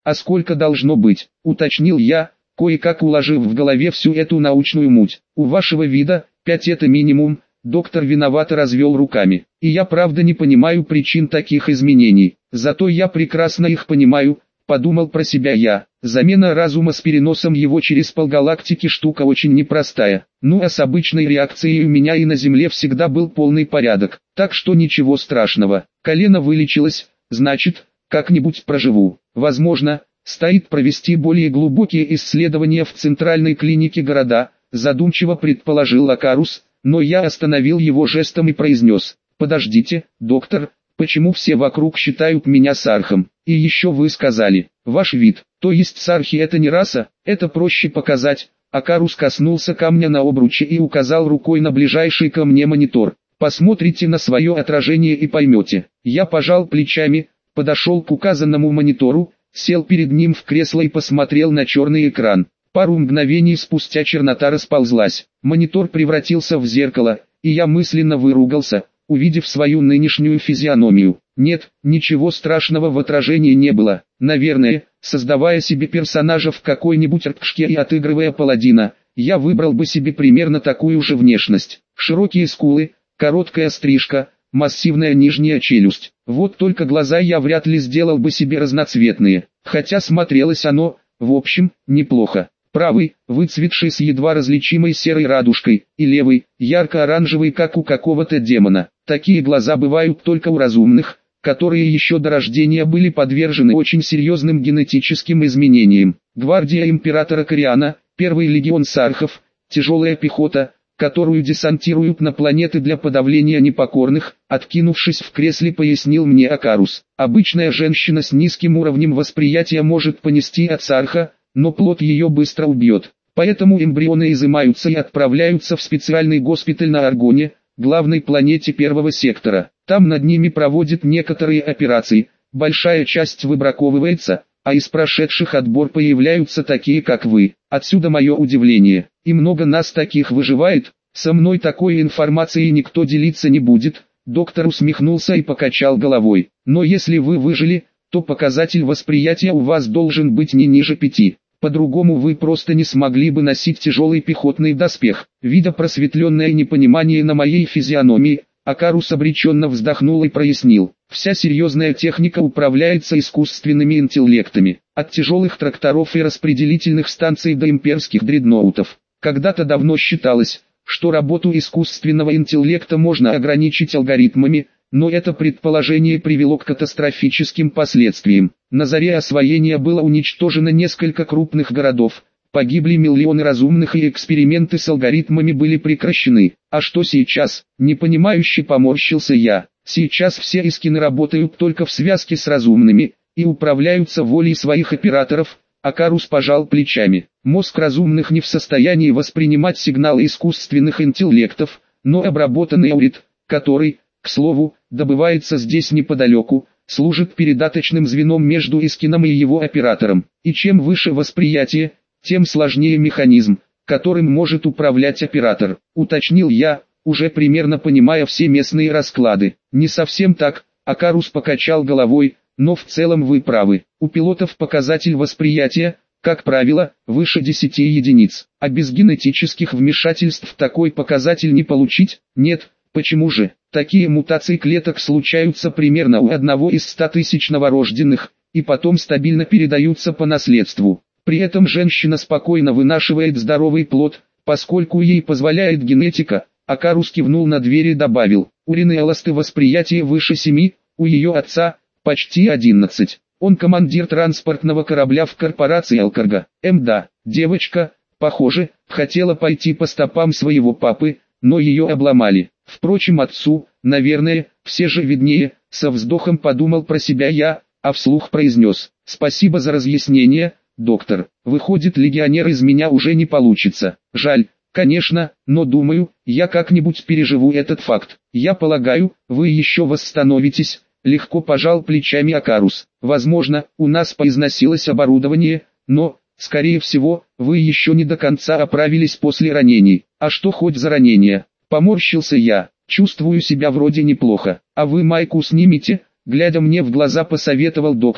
А сколько должно быть, уточнил я, кое-как уложив в голове всю эту научную муть. У вашего вида, 5 это минимум, доктор виновато развел руками. И я правда не понимаю причин таких изменений. Зато я прекрасно их понимаю, подумал про себя я. Замена разума с переносом его через полгалактики штука очень непростая. Ну а с обычной реакцией у меня и на Земле всегда был полный порядок. Так что ничего страшного. Колено вылечилось, значит, как-нибудь проживу. Возможно, стоит провести более глубокие исследования в центральной клинике города, задумчиво предположил Лакарус, но я остановил его жестом и произнес: подождите, доктор, почему все вокруг считают меня сархом? И еще вы сказали, ваш вид, то есть сархи это не раса, это проще показать. Акарус коснулся камня на обруче и указал рукой на ближайший ко мне монитор. Посмотрите на свое отражение и поймете. Я пожал плечами, подошел к указанному монитору, сел перед ним в кресло и посмотрел на черный экран. Пару мгновений спустя чернота расползлась, монитор превратился в зеркало, и я мысленно выругался, увидев свою нынешнюю физиономию. Нет, ничего страшного в отражении не было. Наверное, создавая себе персонажа в какой-нибудь РПшке и отыгрывая паладина, я выбрал бы себе примерно такую же внешность. Широкие скулы, короткая стрижка, массивная нижняя челюсть. Вот только глаза я вряд ли сделал бы себе разноцветные, хотя смотрелось оно, в общем, неплохо. Правый, выцветший с едва различимой серой радужкой, и левый, ярко-оранжевый, как у какого-то демона. Такие глаза бывают только у разумных, которые еще до рождения были подвержены очень серьезным генетическим изменениям. Гвардия императора Кориана, первый легион сархов, тяжелая пехота, которую десантируют на планеты для подавления непокорных, откинувшись в кресле, пояснил мне Акарус. Обычная женщина с низким уровнем восприятия может понести от сарха, но плод ее быстро убьет. Поэтому эмбрионы изымаются и отправляются в специальный госпиталь на Аргоне, главной планете первого сектора. Там над ними проводят некоторые операции, большая часть выбраковывается, а из прошедших отбор появляются такие как вы. Отсюда мое удивление. И много нас таких выживает, со мной такой информацией никто делиться не будет. Доктор усмехнулся и покачал головой. Но если вы выжили, то показатель восприятия у вас должен быть не ниже 5. По-другому вы просто не смогли бы носить тяжелый пехотный доспех. Видя просветленное непонимание на моей физиономии, Акарус обреченно вздохнул и прояснил. Вся серьезная техника управляется искусственными интеллектами. От тяжелых тракторов и распределительных станций до имперских дредноутов. Когда-то давно считалось, что работу искусственного интеллекта можно ограничить алгоритмами, но это предположение привело к катастрофическим последствиям. На заре освоения было уничтожено несколько крупных городов, погибли миллионы разумных и эксперименты с алгоритмами были прекращены. А что сейчас? Непонимающе поморщился я. Сейчас все искины работают только в связке с разумными, и управляются волей своих операторов. Акарус пожал плечами. Мозг разумных не в состоянии воспринимать сигналы искусственных интеллектов, но обработанный аурит, который, к слову, добывается здесь неподалеку, служит передаточным звеном между искином и его оператором. И чем выше восприятие, тем сложнее механизм, которым может управлять оператор, уточнил я, уже примерно понимая все местные расклады. Не совсем так, Акарус покачал головой, но в целом вы правы. У пилотов показатель восприятия, как правило, выше 10 единиц, а без генетических вмешательств такой показатель не получить. Нет, почему же? Такие мутации клеток случаются примерно у одного из 100 тысяч новорожденных, и потом стабильно передаются по наследству. При этом женщина спокойно вынашивает здоровый плод, поскольку ей позволяет генетика. Акарус кивнул на дверь и добавил, у Рины эласты восприятие выше 7, у ее отца почти 11. Он командир транспортного корабля в корпорации Алкарга. Да, девочка, похоже, хотела пойти по стопам своего папы, но ее обломали. Впрочем, отцу, наверное, все же виднее, со вздохом подумал про себя я, а вслух произнес, спасибо за разъяснение, доктор. Выходит, легионер из меня уже не получится. Жаль, конечно, но думаю, я как-нибудь переживу этот факт. Я полагаю, вы еще восстановитесь. Легко пожал плечами Акарус. Возможно, у нас поизносилось оборудование, но, скорее всего, вы еще не до конца оправились после ранений. А что хоть за ранения? Поморщился я. Чувствую себя вроде неплохо. А вы майку снимите? Глядя мне в глаза, посоветовал доктор,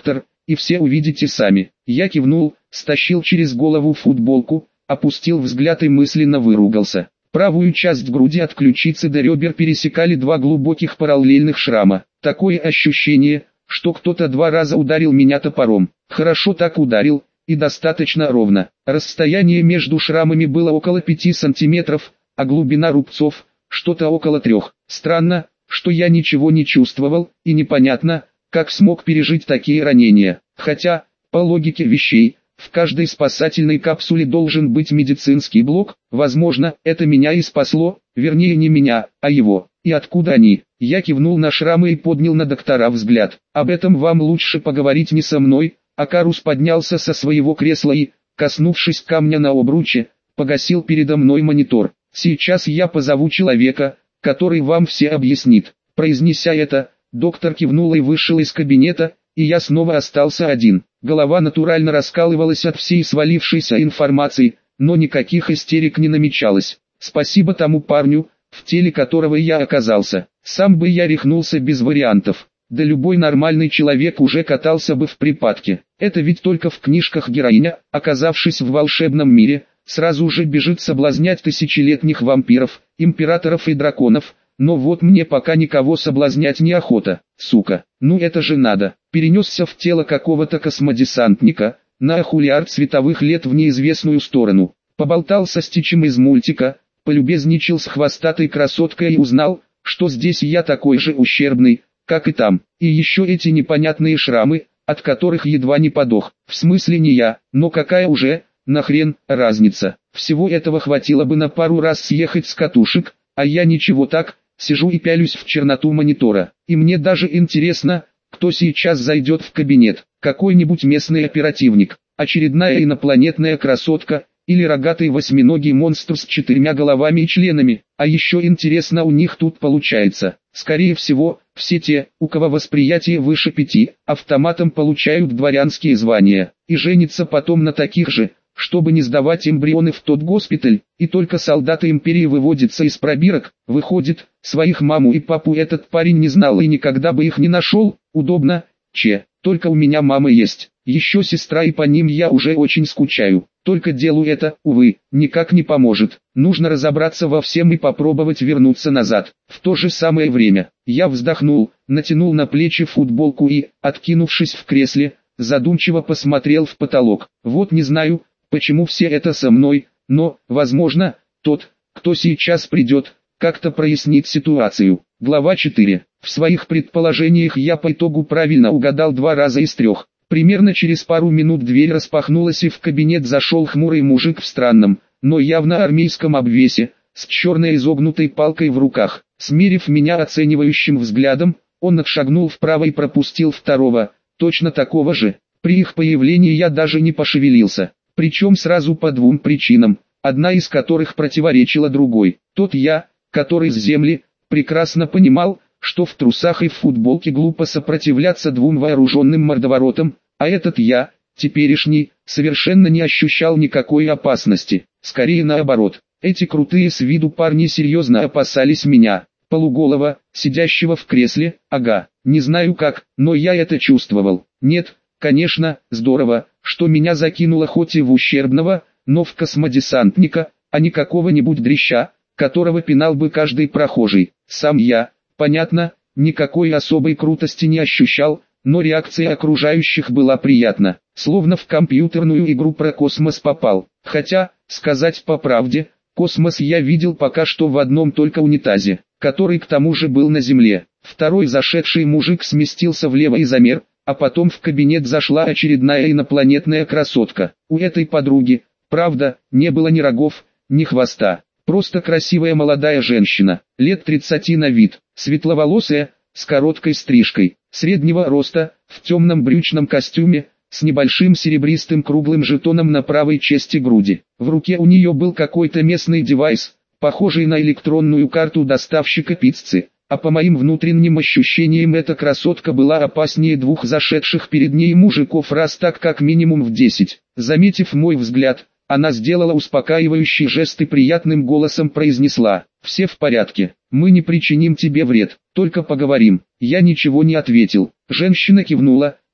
и все увидите сами. Я кивнул, стащил через голову футболку, опустил взгляд и мысленно выругался. Правую часть груди от ключицы до ребер пересекали два глубоких параллельных шрама. Такое ощущение, что кто-то 2 раза ударил меня топором. Хорошо так ударил, и достаточно ровно. Расстояние между шрамами было около 5 сантиметров, а глубина рубцов – что-то около 3. Странно, что я ничего не чувствовал, и непонятно, как смог пережить такие ранения. Хотя, по логике вещей, в каждой спасательной капсуле должен быть медицинский блок. Возможно, это меня и спасло, вернее не меня, а его. И откуда они? Я кивнул на шрамы и поднял на доктора взгляд. Об этом вам лучше поговорить не со мной. Акарус поднялся со своего кресла и, коснувшись камня на обруче, погасил передо мной монитор. Сейчас я позову человека, который вам все объяснит. Произнеся это, доктор кивнул и вышел из кабинета, и я снова остался один. Голова натурально раскалывалась от всей свалившейся информации, но никаких истерик не намечалось. Спасибо тому парню, в теле которого я оказался. Сам бы я рехнулся без вариантов. Да любой нормальный человек уже катался бы в припадке. Это ведь только в книжках героиня, оказавшись в волшебном мире, сразу же бежит соблазнять тысячелетних вампиров, императоров и драконов. Но вот мне пока никого соблазнять неохота, сука. Ну это же надо. Перенесся в тело какого-то космодесантника, на ахулиард световых лет в неизвестную сторону. Поболтался с Тичем из мультика, полюбезничал с хвостатой красоткой и узнал, что здесь я такой же ущербный, как и там. И еще эти непонятные шрамы, от которых едва не подох. В смысле не я, но какая уже, нахрен, разница. Всего этого хватило бы на пару раз съехать с катушек, а я ничего так, сижу и пялюсь в черноту монитора. И мне даже интересно, кто сейчас зайдет в кабинет. Какой-нибудь местный оперативник, очередная инопланетная красотка, или рогатый восьминогий монстр с 4 головами и членами. А еще интересно, у них тут получается. Скорее всего, все те, у кого восприятие выше 5, автоматом получают дворянские звания, и женятся потом на таких же, чтобы не сдавать эмбрионы в тот госпиталь, и только солдаты империи выводятся из пробирок. Выходит, своих маму и папу этот парень не знал и никогда бы их не нашел. Удобно, только у меня мама есть, еще сестра, и по ним я уже очень скучаю. Только делу это, увы, никак не поможет. Нужно разобраться во всем и попробовать вернуться назад. В то же самое время, я вздохнул, натянул на плечи футболку и, откинувшись в кресле, задумчиво посмотрел в потолок. Вот не знаю, почему все это со мной, но, возможно, тот, кто сейчас придет, как-то прояснит ситуацию. Глава 4. В своих предположениях я по итогу правильно угадал 2 раза из 3. Примерно через пару минут дверь распахнулась и в кабинет зашел хмурый мужик в странном, но явно армейском обвесе, с черной изогнутой палкой в руках. Смерив меня оценивающим взглядом, он отшагнул вправо и пропустил второго, точно такого же. При их появлении я даже не пошевелился. Причем сразу по 2 причинам, одна из которых противоречила другой. Тот я, который с земли, прекрасно понимал, что в трусах и в футболке глупо сопротивляться 2 вооруженным мордоворотам, а этот я, теперешний, совершенно не ощущал никакой опасности. Скорее наоборот, эти крутые с виду парни серьезно опасались меня, полуголого, сидящего в кресле. Ага, не знаю как, но я это чувствовал. Нет, конечно, здорово, что меня закинуло хоть и в ущербного, но в космодесантника, а не какого-нибудь дрища, которого пинал бы каждый прохожий. Сам я, понятно, никакой особой крутости не ощущал, но реакция окружающих была приятна, словно в компьютерную игру про космос попал. Хотя, сказать по правде, космос я видел пока что в одном только унитазе, который к тому же был на земле. Второй зашедший мужик сместился влево и замер, а потом в кабинет зашла очередная инопланетная красотка. У этой подруги, правда, не было ни рогов, ни хвоста. Просто красивая молодая женщина, лет 30 на вид, светловолосая, с короткой стрижкой, среднего роста, в темном брючном костюме, с небольшим серебристым круглым жетоном на правой части груди. В руке у нее был какой-то местный девайс, похожий на электронную карту доставщика пиццы, а по моим внутренним ощущениям эта красотка была опаснее 2 зашедших перед ней мужиков раз так как минимум в 10. Заметив мой взгляд, она сделала успокаивающий жест и приятным голосом произнесла: «Все в порядке, мы не причиним тебе вред, только поговорим». Я ничего не ответил. Женщина кивнула,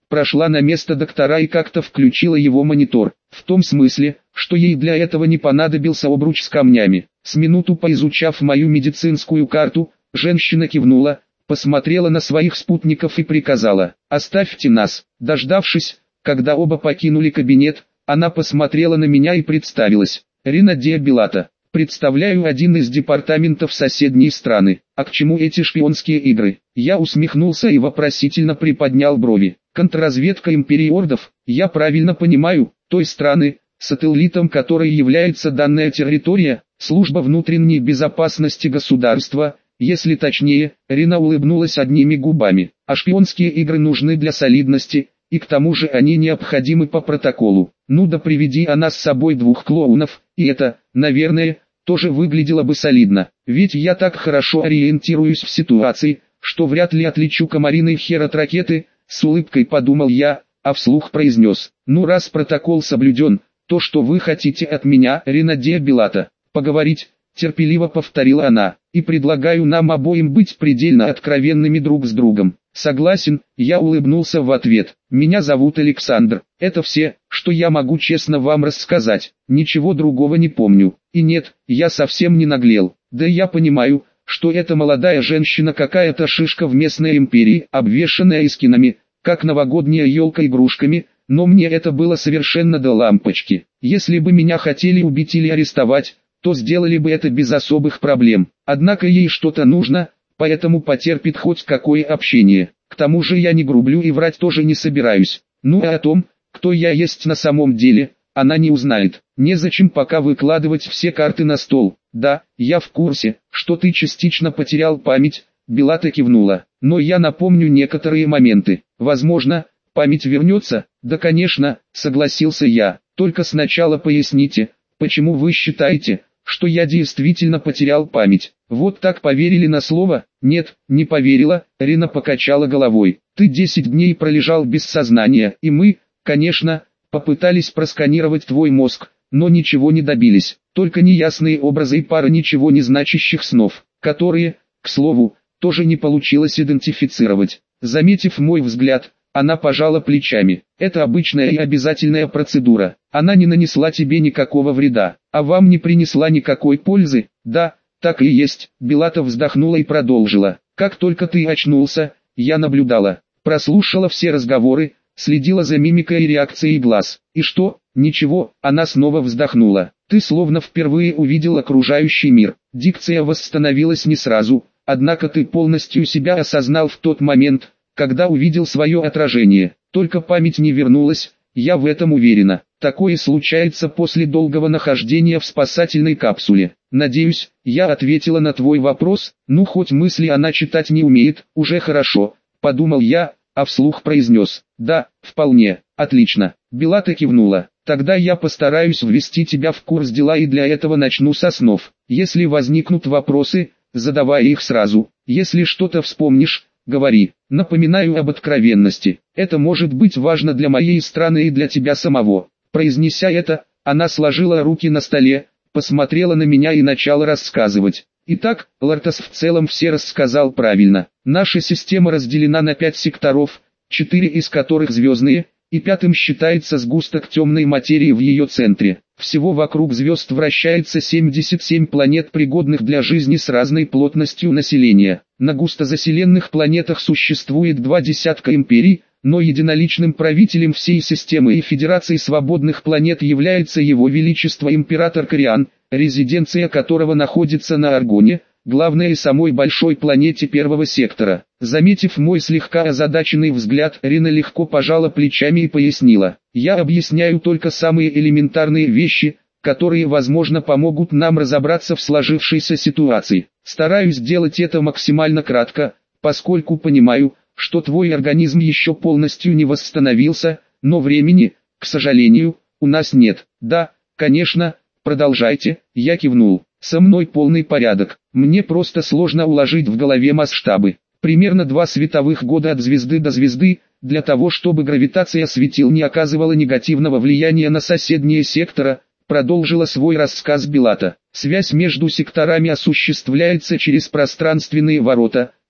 прошла на место доктора и как-то включила его монитор. В том смысле, что ей для этого не понадобился обруч с камнями. С минуту поизучав мою медицинскую карту, женщина кивнула, посмотрела на своих спутников и приказала: «Оставьте нас». Дождавшись, когда оба покинули кабинет, она посмотрела на меня и представилась: «Ринадия Белата. Представляю один из департаментов соседней страны. А к чему эти шпионские игры?» Я усмехнулся и вопросительно приподнял брови. «Контрразведка империи Ордов, я правильно понимаю, той страны, сателлитом которой является данная территория, служба внутренней безопасности государства, если точнее». Рина улыбнулась одними губами. «А шпионские игры нужны для солидности, и к тому же они необходимы по протоколу. Ну да приведи она с собой двух клоунов, и это, наверное, тоже выглядело бы солидно. Ведь я так хорошо ориентируюсь в ситуации, что вряд ли отличу комариный хер от ракеты», с улыбкой подумал я, а вслух произнес: «Ну раз протокол соблюден, то что вы хотите от меня, Ринадия Белата?» «Поговорить», терпеливо повторила она, «и предлагаю нам обоим быть предельно откровенными друг с другом». «Согласен», я улыбнулся в ответ. «Меня зовут Александр. Это все, что я могу честно вам рассказать. Ничего другого не помню. И нет, я совсем не наглел. Да я понимаю, что эта молодая женщина какая-то шишка в местной империи, обвешанная эскинами, как новогодняя елка игрушками, но мне это было совершенно до лампочки. Если бы меня хотели убить или арестовать, то сделали бы это без особых проблем. Однако ей что-то нужно, поэтому потерпит хоть какое общение. К тому же я не грублю и врать тоже не собираюсь. Ну а о том, кто я есть на самом деле, она не узнает. Незачем пока выкладывать все карты на стол. Да, я в курсе, что ты частично потерял память», Белата кивнула. «Но я напомню некоторые моменты. Возможно, память вернется?» «Да конечно», согласился я. «Только сначала поясните, почему вы считаете, что я действительно потерял память?» «Вот так поверили на слово?» «Нет, не поверила», Рина покачала головой. «Ты 10 дней пролежал без сознания, и мы, конечно, попытались просканировать твой мозг, но ничего не добились. Только неясные образы и пара ничего не значащих снов, которые, к слову, тоже не получилось идентифицировать». Заметив мой взгляд, она пожала плечами. «Это обычная и обязательная процедура. Она не нанесла тебе никакого вреда, а вам не принесла никакой пользы?» «Да, так и есть», Белата вздохнула и продолжила. «Как только ты очнулся, я наблюдала, прослушала все разговоры, следила за мимикой и реакцией глаз. И что?» «Ничего», она снова вздохнула. «Ты словно впервые увидел окружающий мир. Дикция восстановилась не сразу, однако ты полностью себя осознал в тот момент, когда увидел свое отражение. Только память не вернулась, я в этом уверена. Такое случается после долгого нахождения в спасательной капсуле. Надеюсь, я ответила на твой вопрос. Ну хоть мысли она читать не умеет, уже хорошо», подумал я, а вслух произнес: «Да, вполне, отлично». Белата кивнула. «Тогда я постараюсь ввести тебя в курс дела и для этого начну со снов. Если возникнут вопросы, задавай их сразу. Если что-то вспомнишь, говори. Напоминаю об откровенности. Это может быть важно для моей страны и для тебя самого». Произнеся это, она сложила руки на столе, посмотрела на меня и начала рассказывать. «Итак, Лартас в целом все рассказал правильно. Наша система разделена на 5 секторов, 4 из которых звездные, и 5-м считается сгусток темной материи в ее центре. Всего вокруг звезд вращается 77 планет, пригодных для жизни с разной плотностью населения. На густозаселенных планетах существует 2 десятка империй, но единоличным правителем всей системы и Федерации свободных планет является Его Величество Император Кориан, резиденция которого находится на Аргоне, главной и самой большой планете первого сектора. Заметив мой слегка озадаченный взгляд, Рина легко пожала плечами и пояснила: «Я объясняю только самые элементарные вещи, которые, возможно, помогут нам разобраться в сложившейся ситуации. Стараюсь делать это максимально кратко, поскольку понимаю, что твой организм еще полностью не восстановился, но времени, к сожалению, у нас нет». «Да, конечно, продолжайте», я кивнул. «Со мной полный порядок. Мне просто сложно уложить в голове масштабы. Примерно 2 световых года от звезды до звезды, для того чтобы гравитация светил не оказывала негативного влияния на соседние сектора», продолжила свой рассказ Белата. «Связь между секторами осуществляется через пространственные ворота,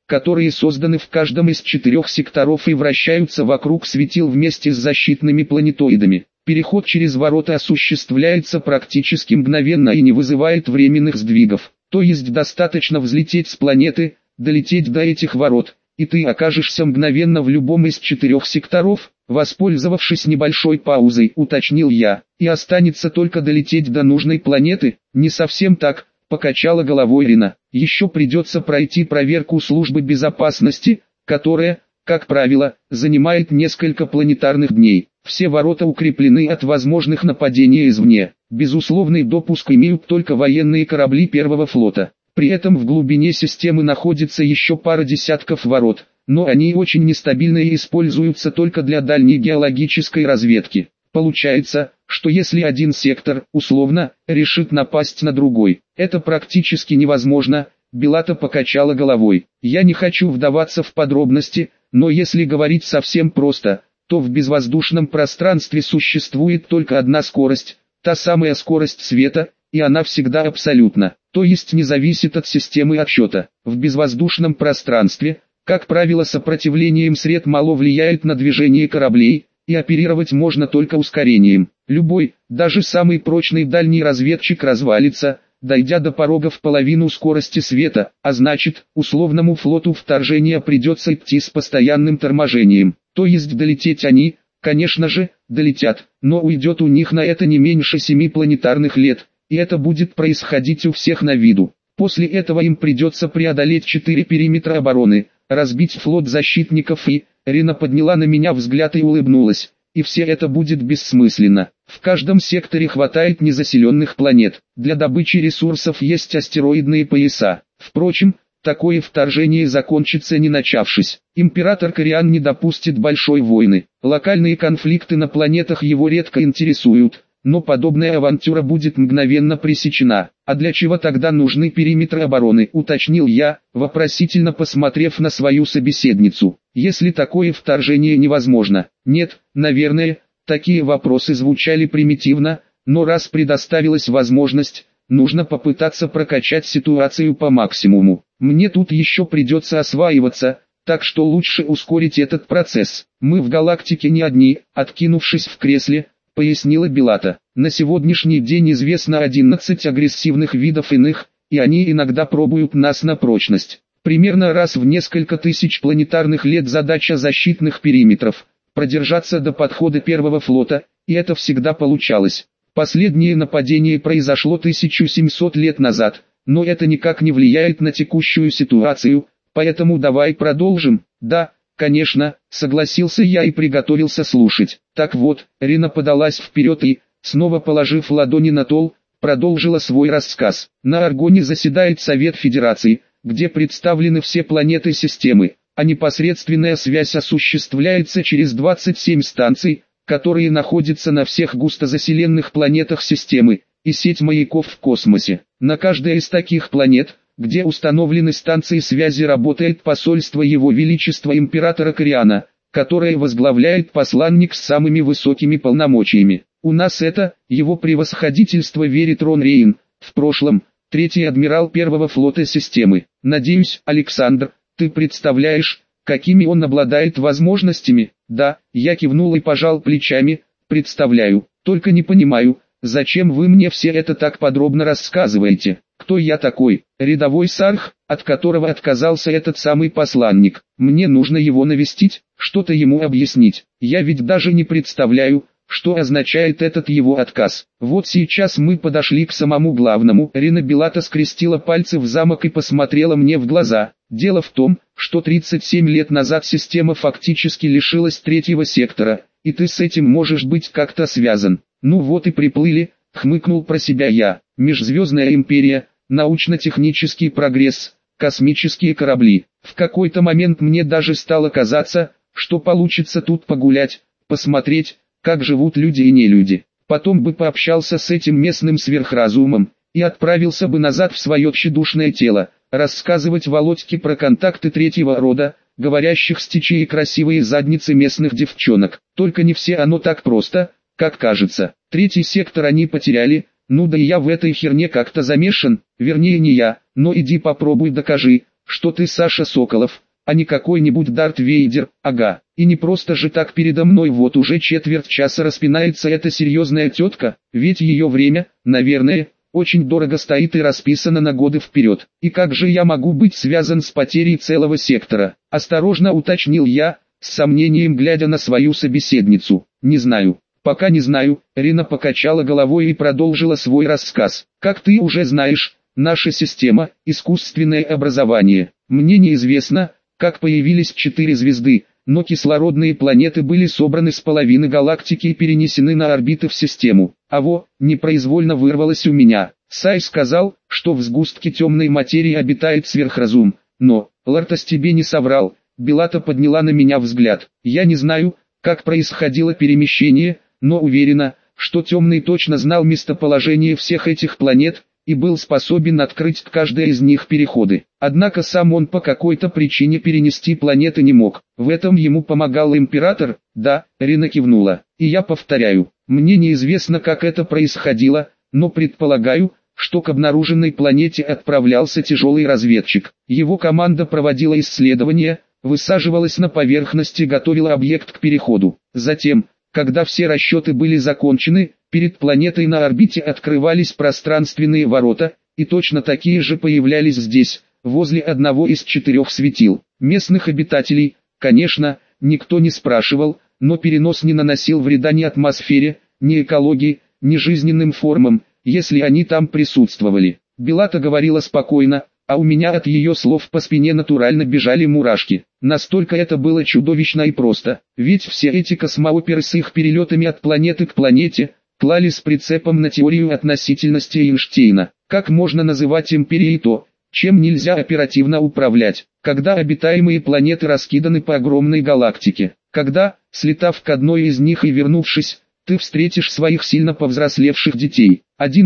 которые созданы в каждом из 4 секторов и вращаются вокруг светил вместе с защитными планетоидами. Переход через ворота осуществляется практически мгновенно и не вызывает временных сдвигов. То есть достаточно взлететь с планеты, долететь до этих ворот, и ты окажешься мгновенно в любом из 4 секторов, воспользовавшись небольшой паузой, уточнил я, и останется только долететь до нужной планеты. Не совсем так, покачала головой Рина. Еще придется пройти проверку службы безопасности, которая, как правило, занимает несколько планетарных дней. Все ворота укреплены от возможных нападений извне. Безусловный допуск имеют только военные корабли первого флота. При этом в глубине системы находится еще пара десятков ворот, но они очень нестабильны и используются только для дальней геологической разведки. Получается, что если один сектор, условно, решит напасть на другой, это практически невозможно. Белата покачала головой. Я не хочу вдаваться в подробности, но если говорить совсем просто, то в безвоздушном пространстве существует только одна скорость, та самая скорость света, и она всегда абсолютна, то есть не зависит от системы отсчета. В безвоздушном пространстве, как правило, сопротивлением сред мало влияет на движение кораблей, и оперировать можно только ускорением. Любой, даже самый прочный дальний разведчик развалится, дойдя до порога в половину скорости света, а значит, условному флоту вторжения придется идти с постоянным торможением. То есть долететь они, конечно же, долетят, но уйдет у них на это не меньше 7 планетарных лет, и это будет происходить у всех на виду. После этого им придется преодолеть 4 периметра обороны, разбить флот защитников и... Рина подняла на меня взгляд и улыбнулась. И все это будет бессмысленно. В каждом секторе хватает незаселенных планет. Для добычи ресурсов есть астероидные пояса. Впрочем, такое вторжение закончится не начавшись. Император Кориан не допустит большой войны. Локальные конфликты на планетах его редко интересуют, но подобная авантюра будет мгновенно пресечена. А для чего тогда нужны периметры обороны, уточнил я, вопросительно посмотрев на свою собеседницу. Если такое вторжение невозможно? Нет, наверное, такие вопросы звучали примитивно, но раз предоставилась возможность, нужно попытаться прокачать ситуацию по максимуму. Мне тут еще придется осваиваться, так что лучше ускорить этот процесс. Мы в галактике не одни, откинувшись в кресле, пояснила Белата. На сегодняшний день известно 11 агрессивных видов иных, и они иногда пробуют нас на прочность. Примерно раз в несколько тысяч планетарных лет задача защитных периметров – продержаться до подхода первого флота, и это всегда получалось. Последнее нападение произошло 1700 лет назад, но это никак не влияет на текущую ситуацию, поэтому давай продолжим. Да, конечно, согласился я и приготовился слушать. Так вот, Рина подалась вперед и, снова положив ладони на стол, продолжила свой рассказ. На Аргоне заседает Совет Федерации, где представлены все планеты системы, а непосредственная связь осуществляется через 27 станций, которые находятся на всех густозаселенных планетах системы, и сеть маяков в космосе. На каждой из таких планет, где установлены станции связи, работает посольство Его Величества Императора Кориана, которое возглавляет посланник с самыми высокими полномочиями. У нас это, его превосходительство Веритрон Рейн, в прошлом, третий адмирал первого флота системы. Надеюсь, Александр, ты представляешь, какими он обладает возможностями? Да, я кивнул и пожал плечами, представляю, только не понимаю, зачем вы мне все это так подробно рассказываете. Кто я такой? Рядовой сарх, от которого отказался этот самый посланник. Мне нужно его навестить, что-то ему объяснить. Я ведь даже не представляю, что означает этот его отказ. Вот сейчас мы подошли к самому главному. Рина Белата скрестила пальцы в замок и посмотрела мне в глаза. Дело в том, что 37 лет назад система фактически лишилась третьего сектора, и ты с этим можешь быть как-то связан. Ну вот и приплыли, хмыкнул про себя я. Межзвездная империя, научно-технический прогресс, космические корабли. В какой-то момент мне даже стало казаться, что получится тут погулять, посмотреть, как живут люди и нелюди. Потом бы пообщался с этим местным сверхразумом, и отправился бы назад в свое тщедушное тело, рассказывать Володьке про контакты третьего рода, говорящих стичей и красивые задницы местных девчонок. Только не все оно так просто, как кажется. Третий сектор они потеряли, ну да и я в этой херне как-то замешан, вернее не я, но иди попробуй докажи, что ты Саша Соколов, а не какой-нибудь Дарт Вейдер, ага. И не просто же так передо мной вот уже четверть часа распинается эта серьезная тетка, ведь ее время, наверное, очень дорого стоит и расписано на годы вперед. И как же я могу быть связан с потерей целого сектора? Осторожно уточнил я, с сомнением глядя на свою собеседницу. Не знаю. Пока не знаю, Рина покачала головой и продолжила свой рассказ. Как ты уже знаешь, наша система – искусственное образование. Мне неизвестно, как появились 4 звезды, но кислородные планеты были собраны с половины галактики и перенесены на орбиты в систему. Непроизвольно вырвалось у меня. Сай сказал, что в сгустке темной материи обитает сверхразум, но, Лартас тебе не соврал. Белата подняла на меня взгляд. Я не знаю, как происходило перемещение, но уверена, что Темный точно знал местоположение всех этих планет, и был способен открыть к каждой из них переходы. Однако сам он по какой-то причине перенести планеты не мог. В этом ему помогал Император. Да, Рина кивнула. И я повторяю, мне неизвестно, как это происходило, но предполагаю, что к обнаруженной планете отправлялся тяжелый разведчик. Его команда проводила исследования, высаживалась на поверхности и готовила объект к переходу. Затем, когда все расчеты были закончены, перед планетой на орбите открывались пространственные ворота, и точно такие же появлялись здесь, возле одного из 4 светил. Местных обитателей, конечно, никто не спрашивал, но перенос не наносил вреда ни атмосфере, ни экологии, ни жизненным формам, если они там присутствовали. Белата говорила спокойно, а у меня от ее слов по спине натурально бежали мурашки. Настолько это было чудовищно и просто, ведь все эти космооперы с их перелетами от планеты к планете, клали с прицепом на теорию относительности Эйнштейна. Как можно называть империей то, чем нельзя оперативно управлять, когда обитаемые планеты раскиданы по огромной галактике, когда, слетав к одной из них и вернувшись, ты встретишь своих сильно повзрослевших детей.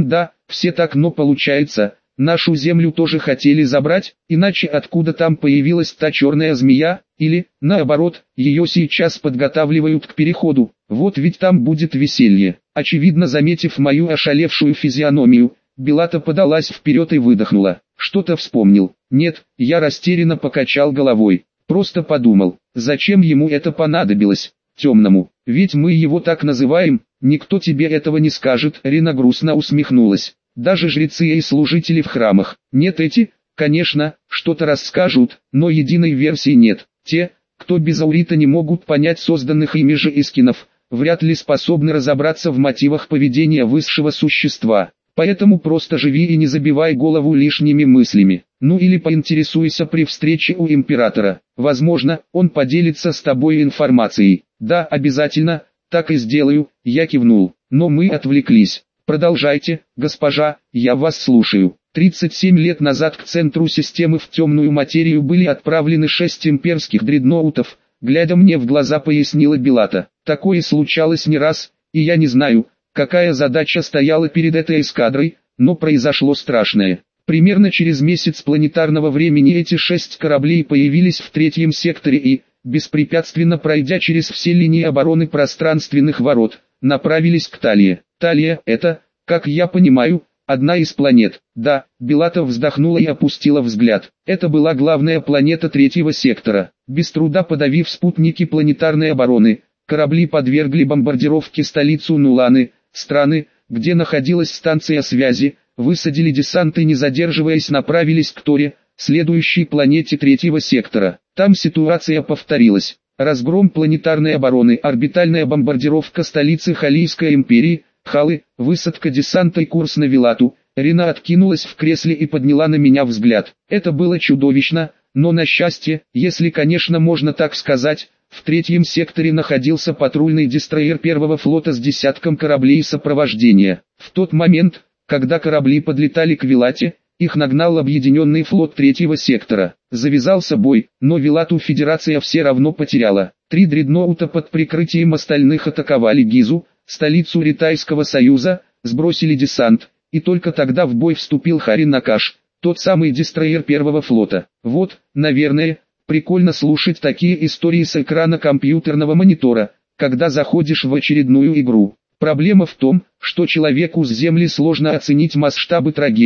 Все так, но получается, нашу Землю тоже хотели забрать, иначе откуда там появилась та черная змея, или, наоборот, ее сейчас подготавливают к переходу, вот ведь там будет веселье. Очевидно, заметив мою ошалевшую физиономию, Белата подалась вперед и выдохнула. Что-то вспомнил. Нет, я растерянно покачал головой. Просто подумал, зачем ему это понадобилось, Темному, ведь мы его так называем, никто тебе этого не скажет. Рина грустно усмехнулась. Даже жрецы и служители в храмах. Нет, эти, конечно, что-то расскажут, но единой версии нет. Те, кто без аурита не могут понять созданных ими же искинов, вряд ли способны разобраться в мотивах поведения высшего существа. Поэтому просто живи и не забивай голову лишними мыслями. Ну или поинтересуйся при встрече у Императора. Возможно, он поделится с тобой информацией. Да, обязательно, так и сделаю, я кивнул. Но мы отвлеклись. Продолжайте, госпожа, я вас слушаю. 37 лет назад к центру системы в темную материю были отправлены 6 имперских дредноутов, глядя мне в глаза, пояснила Белата. Такое случалось не раз, и я не знаю, какая задача стояла перед этой эскадрой, но произошло страшное. Примерно через месяц планетарного времени эти 6 кораблей появились в 3-м секторе и, беспрепятственно пройдя через все линии обороны пространственных ворот, направились к Талии. Талия – это, как я понимаю, одна из планет. Да, Белата вздохнула и опустила взгляд. Это была главная планета 3-го сектора. Без труда подавив спутники планетарной обороны, корабли подвергли бомбардировке столицу Нуланы, страны, где находилась станция связи, высадили десант и не задерживаясь направились к Торе, следующей планете 3-го сектора. Там ситуация повторилась. Разгром планетарной обороны, орбитальная бомбардировка столицы Халийской империи, Халы, высадка десанта и курс на Вилату. Рина откинулась в кресле и подняла на меня взгляд. Это было чудовищно, но на счастье, если конечно можно так сказать, в 3-м секторе находился патрульный дестройер 1-го флота с десятком кораблей сопровождения. В тот момент, когда корабли подлетали к Вилате, их нагнал объединенный флот 3-го сектора. Завязался бой, но Вилату Федерация все равно потеряла. 3 дредноута под прикрытием остальных атаковали Гизу, столицу Ритайского союза, сбросили десант, и только тогда в бой вступил Хари Накаш, тот самый дестройер 1-го флота. Вот, наверное, прикольно слушать такие истории с экрана компьютерного монитора, когда заходишь в очередную игру. Проблема в том, что человеку с Земли сложно оценить масштабы трагедии,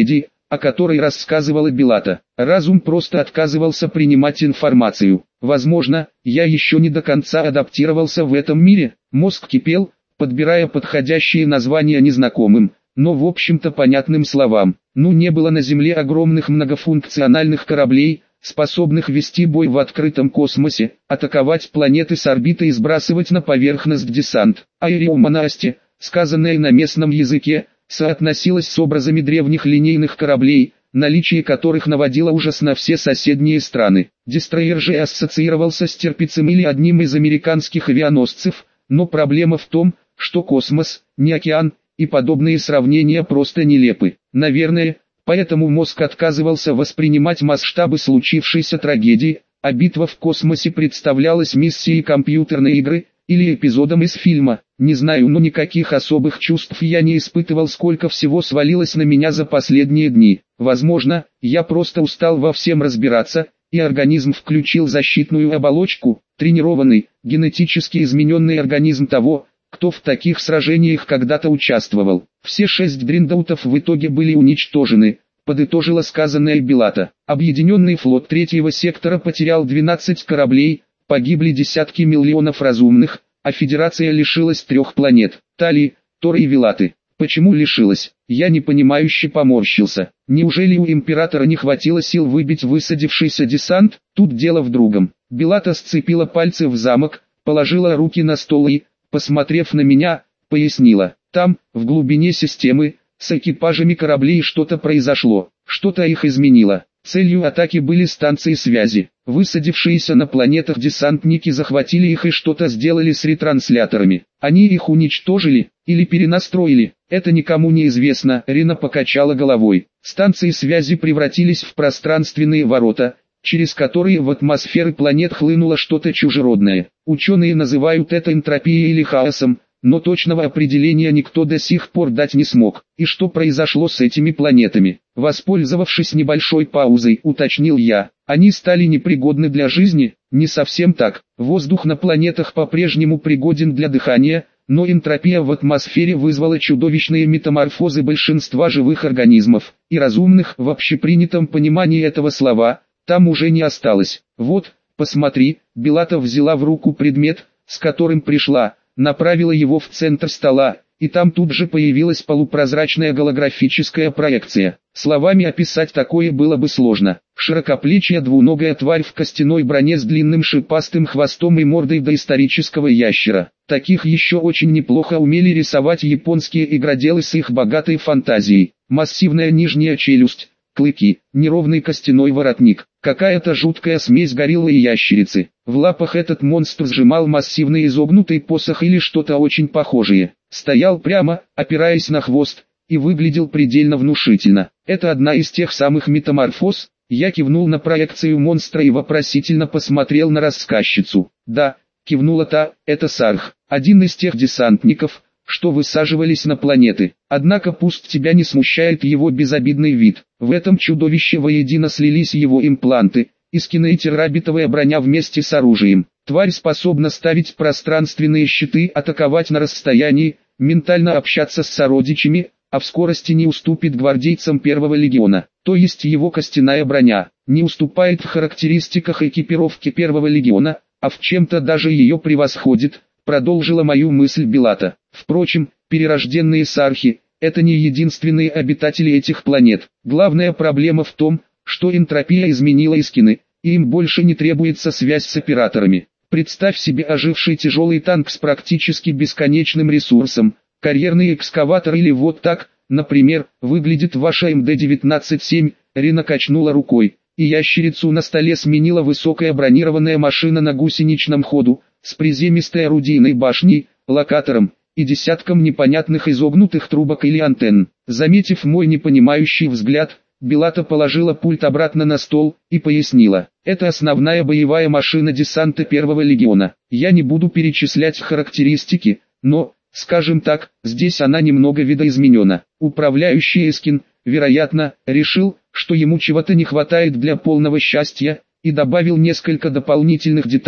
о которой рассказывала Белата. Разум просто отказывался принимать информацию. Возможно, я еще не до конца адаптировался в этом мире. Мозг кипел, подбирая подходящие названия незнакомым, но в общем-то понятным словам. Не было на Земле огромных многофункциональных кораблей, способных вести бой в открытом космосе, атаковать планеты с орбиты и сбрасывать на поверхность десант. Аэриомонасти, сказанное на местном языке, соотносилось с образами древних линейных кораблей, наличие которых наводило ужас на все соседние страны. Дестройер же ассоциировался с Тирпицем или одним из американских авианосцев, но проблема в том, что космос, не океан, и подобные сравнения просто нелепы. Наверное, поэтому мозг отказывался воспринимать масштабы случившейся трагедии, а битва в космосе представлялась миссией компьютерной игры, или эпизодом из фильма. Не знаю, но никаких особых чувств я не испытывал, сколько всего свалилось на меня за последние дни. Возможно, я просто устал во всем разбираться, и организм включил защитную оболочку, тренированный, генетически измененный организм того, кто в таких сражениях когда-то участвовал. Все 6 дриндоутов в итоге были уничтожены, подытожила сказанное Белата. Объединенный флот третьего сектора потерял 12 кораблей, погибли десятки миллионов разумных, а Федерация лишилась 3 планет – Талии, Торы и Велаты. Почему лишилась? Я непонимающе поморщился. Неужели у Императора не хватило сил выбить высадившийся десант? Тут дело в другом. Белата сцепила пальцы в замок, положила руки на стол и, посмотрев на меня, пояснила. Там, в глубине системы, с экипажами кораблей что-то произошло, что-то их изменило. Целью атаки были станции связи. Высадившиеся на планетах десантники захватили их и что-то сделали с ретрансляторами. Они их уничтожили, или перенастроили, это никому не известно. Рина покачала головой. Станции связи превратились в пространственные ворота, через которые в атмосферы планет хлынуло что-то чужеродное. Ученые называют это энтропией или хаосом, но точного определения никто до сих пор дать не смог. И что произошло с этими планетами? Воспользовавшись небольшой паузой, уточнил я, они стали непригодны для жизни? Не совсем так. Воздух на планетах по-прежнему пригоден для дыхания, но энтропия в атмосфере вызвала чудовищные метаморфозы большинства живых организмов, и разумных в общепринятом понимании этого слова там уже не осталось. Вот, посмотри, Белата взяла в руку предмет, с которым пришла, направила его в центр стола, и там тут же появилась полупрозрачная голографическая проекция. Словами описать такое было бы сложно. Широкоплечья двуногая тварь в костяной броне с длинным шипастым хвостом и мордой доисторического ящера. Таких еще очень неплохо умели рисовать японские игроделы с их богатой фантазией. Массивная нижняя челюсть, клыки, неровный костяной воротник, какая-то жуткая смесь гориллы и ящерицы. В лапах этот монстр сжимал массивный изогнутый посох или что-то очень похожее. Стоял прямо, опираясь на хвост, и выглядел предельно внушительно. Это одна из тех самых метаморфоз. Я кивнул на проекцию монстра и вопросительно посмотрел на рассказчицу. Да, кивнула та, это Сарх, один из тех десантников, что высаживались на планеты. Однако пусть тебя не смущает его безобидный вид. В этом чудовище воедино слились его импланты, искины и террабитовая броня вместе с оружием. Тварь способна ставить пространственные щиты, атаковать на расстоянии, ментально общаться с сородичами, а в скорости не уступит гвардейцам первого легиона. То есть его костяная броня не уступает в характеристиках экипировки первого легиона, а в чем-то даже ее превосходит, продолжила мою мысль Белата. Впрочем, перерожденные сархи – это не единственные обитатели этих планет. Главная проблема в том, что энтропия изменила искины, и им больше не требуется связь с операторами. Представь себе оживший тяжелый танк с практически бесконечным ресурсом, карьерный экскаватор или вот так, например, выглядит ваша МД-19-7, Рина качнула рукой, и ящерицу на столе сменила высокая бронированная машина на гусеничном ходу, с приземистой орудийной башней, локатором, и десятком непонятных изогнутых трубок или антенн. Заметив мой непонимающий взгляд, Белата положила пульт обратно на стол и пояснила. Это основная боевая машина десанта первого легиона. Я не буду перечислять характеристики, но, скажем так, здесь она немного видоизменена. Управляющий Эскин, вероятно, решил, что ему чего-то не хватает для полного счастья, и добавил несколько дополнительных деталей,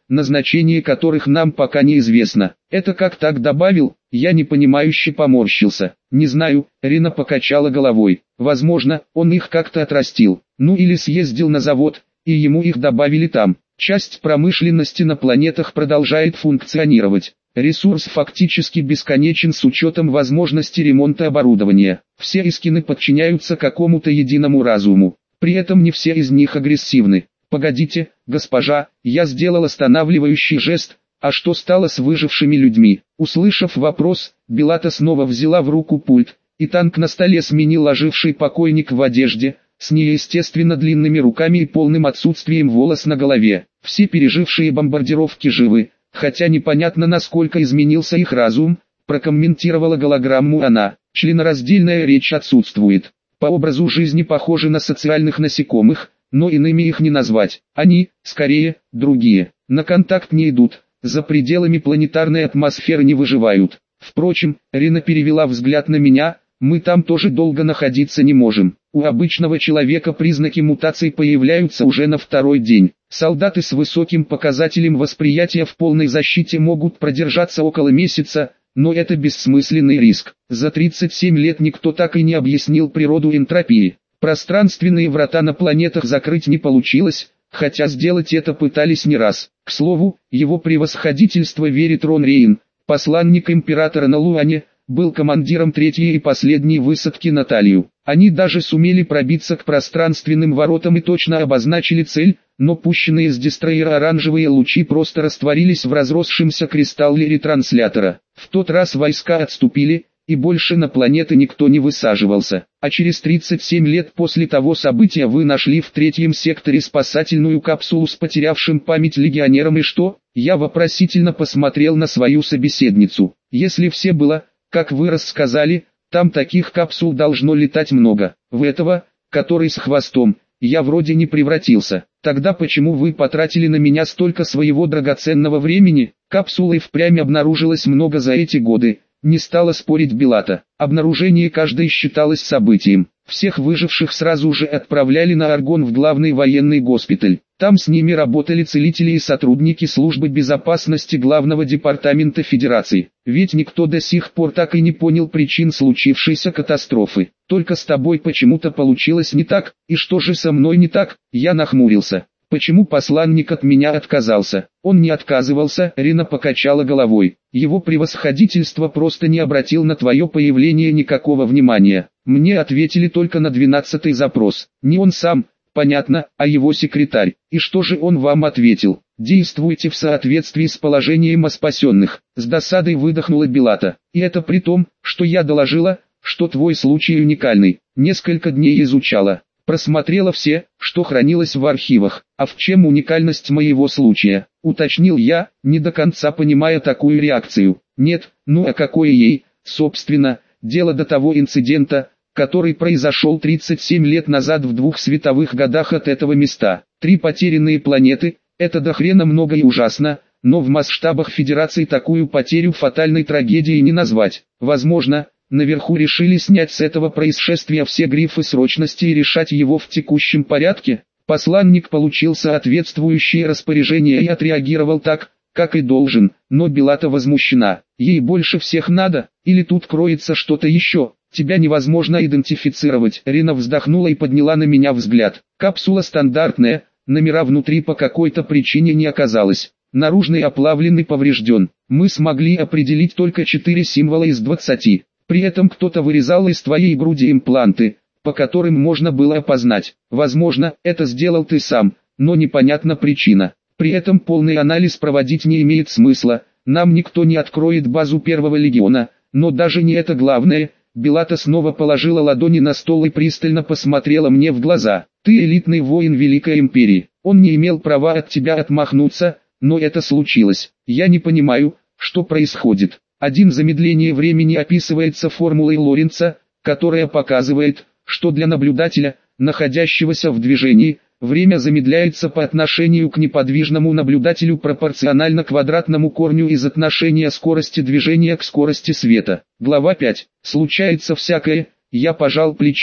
назначение которых нам пока неизвестно. Это как так добавил? Я непонимающе поморщился. Не знаю, Рина покачала головой. Возможно, он их как-то отрастил. Ну или съездил на завод, и ему их добавили там. Часть промышленности на планетах продолжает функционировать. Ресурс фактически бесконечен с учетом возможности ремонта оборудования. Все искины подчиняются какому-то единому разуму. При этом не все из них агрессивны. Погодите, госпожа, я сделал останавливающий жест. А что стало с выжившими людьми? Услышав вопрос, Белата снова взяла в руку пульт, и танк на столе сменил оживший покойник в одежде, с неестественно длинными руками и полным отсутствием волос на голове. Все пережившие бомбардировки живы, хотя непонятно насколько изменился их разум, прокомментировала голограмму она. Членораздельная речь отсутствует. По образу жизни похожи на социальных насекомых, но иными их не назвать. Они, скорее, другие. На контакт не идут, за пределами планетарной атмосферы не выживают. Впрочем, Рина перевела взгляд на меня, мы там тоже долго находиться не можем. У обычного человека признаки мутаций появляются уже на второй день. Солдаты с высоким показателем восприятия в полной защите могут продержаться около месяца, но это бессмысленный риск. За 37 лет никто так и не объяснил природу энтропии. Пространственные врата на планетах закрыть не получилось, хотя сделать это пытались не раз. К слову, его превосходительство Веритрон Рейн, посланник императора на Луане, был командиром третьей и последней высадки на Талию. Они даже сумели пробиться к пространственным воротам и точно обозначили цель, но пущенные с дестройера оранжевые лучи просто растворились в разросшемся кристалле ретранслятора. В тот раз войска отступили, и больше на планеты никто не высаживался. А через 37 лет после того события вы нашли в третьем секторе спасательную капсулу с потерявшим память легионером, и что? Я вопросительно посмотрел на свою собеседницу. Если все было, как вы рассказали, там таких капсул должно летать много. В этого, который с хвостом, я вроде не превратился. Тогда почему вы потратили на меня столько своего драгоценного времени? Капсулы впрямь обнаружилось много за эти годы. Не стала спорить Белата. Обнаружение каждой считалось событием. Всех выживших сразу же отправляли на Аргон в главный военный госпиталь. Там с ними работали целители и сотрудники службы безопасности главного департамента Федерации. Ведь никто до сих пор так и не понял причин случившейся катастрофы. Только с тобой почему-то получилось не так, и что же со мной не так? Я нахмурился. Почему посланник от меня отказался? Он не отказывался, Рина покачала головой. Его превосходительство просто не обратил на твое появление никакого внимания. Мне ответили только на 12-й запрос. Не он сам, понятно, а его секретарь. И что же он вам ответил? Действуйте в соответствии с положением о спасенных. С досадой выдохнула Белата. И это при том, что я доложила, что твой случай уникальный. Несколько дней изучала. Просмотрела все, что хранилось в архивах. А в чем уникальность моего случая? Уточнил я, не до конца понимая такую реакцию. Нет, ну а какое ей, собственно, дело до того инцидента, который произошел 37 лет назад в 2 световых годах от этого места. 3 потерянные планеты, это до хрена много и ужасно, но в масштабах Федерации такую потерю фатальной трагедией не назвать. Возможно, наверху решили снять с этого происшествия все грифы срочности и решать его в текущем порядке. Посланник получил соответствующие распоряжения и отреагировал так, как и должен, но Белата возмущена. Ей больше всех надо, или тут кроется что-то еще? Тебя невозможно идентифицировать. Рина вздохнула и подняла на меня взгляд. Капсула стандартная, номера внутри по какой-то причине не оказалось. Наружный оплавлен и поврежден. Мы смогли определить только 4 символа из 20. При этом кто-то вырезал из твоей груди импланты, по которым можно было опознать. Возможно, это сделал ты сам, но непонятна причина. При этом полный анализ проводить не имеет смысла. Нам никто не откроет базу Первого легиона, но даже не это главное. Белата снова положила ладони на стол и пристально посмотрела мне в глаза. Ты элитный воин Великой Империи. Он не имел права от тебя отмахнуться, но это случилось. Я не понимаю, что происходит. Замедление времени описывается формулой Лоренца, которая показывает, что для наблюдателя, находящегося в движении, время замедляется по отношению к неподвижному наблюдателю пропорционально квадратному корню из отношения скорости движения к скорости света. Глава 5. Случается всякое, я пожал плечами.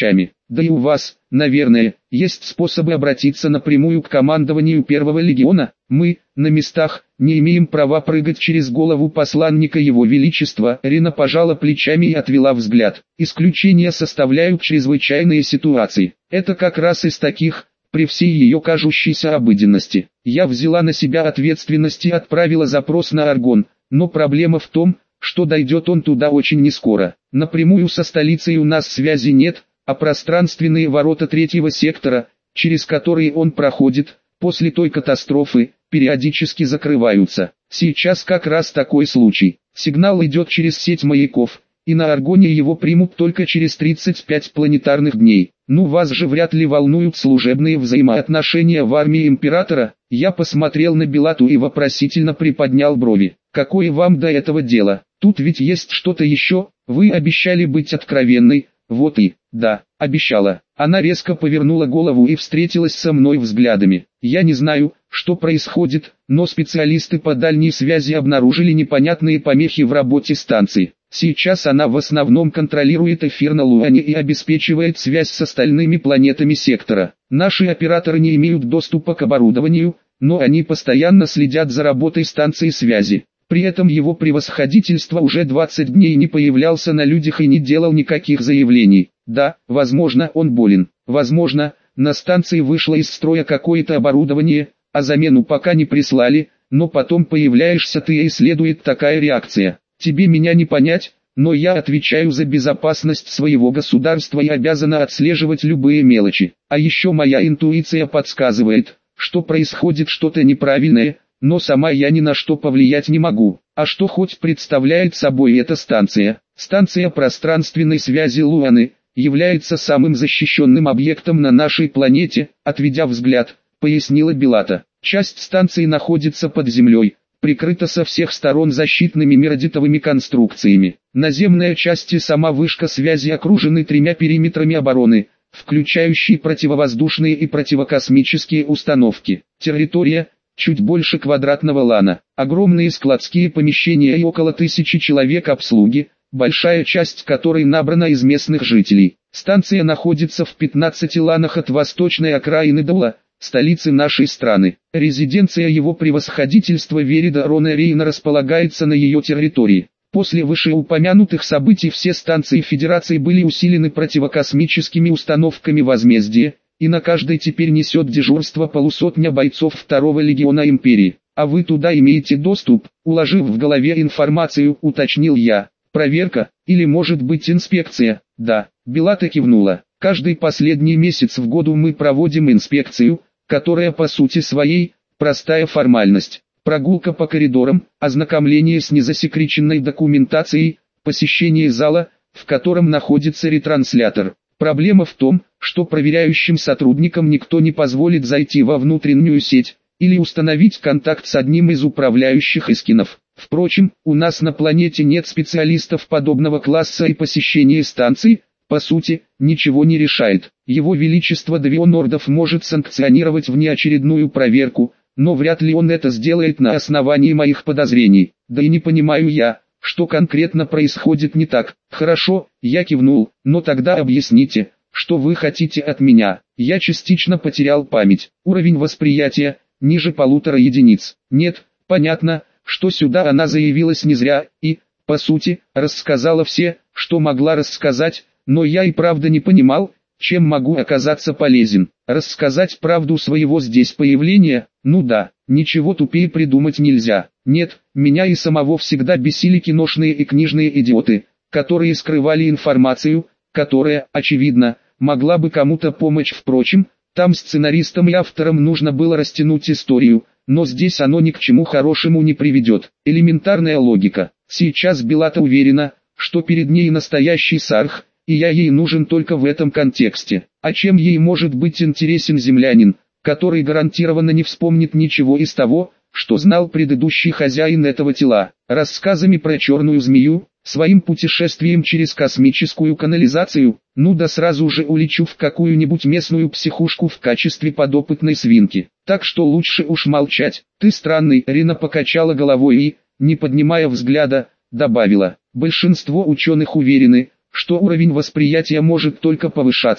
Да и у вас, наверное, есть способы обратиться напрямую к командованию Первого легиона. Мы, на местах, не имеем права прыгать через голову посланника Его Величества. Рина пожала плечами и отвела взгляд. Исключения составляют чрезвычайные ситуации. Это как раз из таких, при всей ее кажущейся обыденности. Я взяла на себя ответственность и отправила запрос на Аргон, но проблема в том, что дойдет он туда очень нескоро. Напрямую со столицей у нас связи нет, а пространственные ворота третьего сектора, через которые он проходит, после той катастрофы, периодически закрываются. Сейчас как раз такой случай. Сигнал идет через сеть маяков, и на Аргоне его примут только через 35 планетарных дней. Ну вас же вряд ли волнуют служебные взаимоотношения в армии Императора. Я посмотрел на Белату и вопросительно приподнял брови. Какое вам до этого дело? Тут ведь есть что-то еще. Вы обещали быть откровенной. Вот и, да, обещала. Она резко повернула голову и встретилась со мной взглядами. Я не знаю, что происходит, но специалисты по дальней связи обнаружили непонятные помехи в работе станции. Сейчас она в основном контролирует эфир на Луане и обеспечивает связь с остальными планетами сектора. Наши операторы не имеют доступа к оборудованию, но они постоянно следят за работой станции связи. При этом его превосходительство уже 20 дней не появлялся на людях и не делал никаких заявлений. Да, возможно, он болен. Возможно, на станции вышло из строя какое-то оборудование, а замену пока не прислали, но потом появляешься ты и следует такая реакция. Тебе меня не понять, но я отвечаю за безопасность своего государства и обязана отслеживать любые мелочи. А еще моя интуиция подсказывает, что происходит что-то неправильное, но сама я ни на что повлиять не могу. А что хоть представляет собой эта станция? Станция пространственной связи Луаны является самым защищенным объектом на нашей планете, отведя взгляд, пояснила Белата. Часть станции находится под землей, прикрыта со всех сторон защитными миродитовыми конструкциями. Наземная часть и сама вышка связи окружены 3 периметрами обороны, включающие противовоздушные и противокосмические установки. Территория чуть больше квадратного лана, огромные складские помещения и около 1000 человек обслуги, большая часть которой набрана из местных жителей. Станция находится в 15 ланах от восточной окраины Дула, столицы нашей страны. Резиденция его превосходительства Верида Рона Рейна располагается на ее территории. После вышеупомянутых событий все станции Федерации были усилены противокосмическими установками возмездия, и на каждой теперь несет дежурство полусотня бойцов Второго легиона Империи. А вы туда имеете доступ? Уложив в голове информацию, уточнил я. Проверка, или может быть инспекция? Да, Белата кивнула. Каждый последний месяц в году мы проводим инспекцию, которая по сути своей, простая формальность. Прогулка по коридорам, ознакомление с незасекреченной документацией, посещение зала, в котором находится ретранслятор. Проблема в том, что проверяющим сотрудникам никто не позволит зайти во внутреннюю сеть, или установить контакт с одним из управляющих эскинов. Впрочем, у нас на планете нет специалистов подобного класса и посещение станций, по сути, ничего не решает. Его Величество Давион Ордов может санкционировать внеочередную проверку, но вряд ли он это сделает на основании моих подозрений. Да и не понимаю я, что конкретно происходит не так. Хорошо, я кивнул, но тогда объясните, что вы хотите от меня. Я частично потерял память. Уровень восприятия ниже 1,5 единиц. Нет, понятно, что сюда она заявилась не зря и, по сути, рассказала все, что могла рассказать, но я и правда не понимал, чем могу оказаться полезен. Рассказать правду своего здесь появления? Ну да, ничего тупее придумать нельзя. Нет, меня и самого всегда бесили киношные и книжные идиоты, которые скрывали информацию, которая, очевидно, могла бы кому-то помочь. Впрочем, там сценаристам и авторам нужно было растянуть историю, но здесь оно ни к чему хорошему не приведет. Элементарная логика. Сейчас Белата уверена, что перед ней настоящий сарх, и я ей нужен только в этом контексте. А чем ей может быть интересен землянин, который гарантированно не вспомнит ничего из того, что знал предыдущий хозяин этого тела? Рассказами про черную змею, своим путешествием через космическую канализацию? Ну да сразу же улечу в какую-нибудь местную психушку в качестве подопытной свинки. Так что лучше уж молчать. Ты странный. Рина покачала головой и, не поднимая взгляда, добавила. Большинство ученых уверены, что уровень восприятия может только повышаться,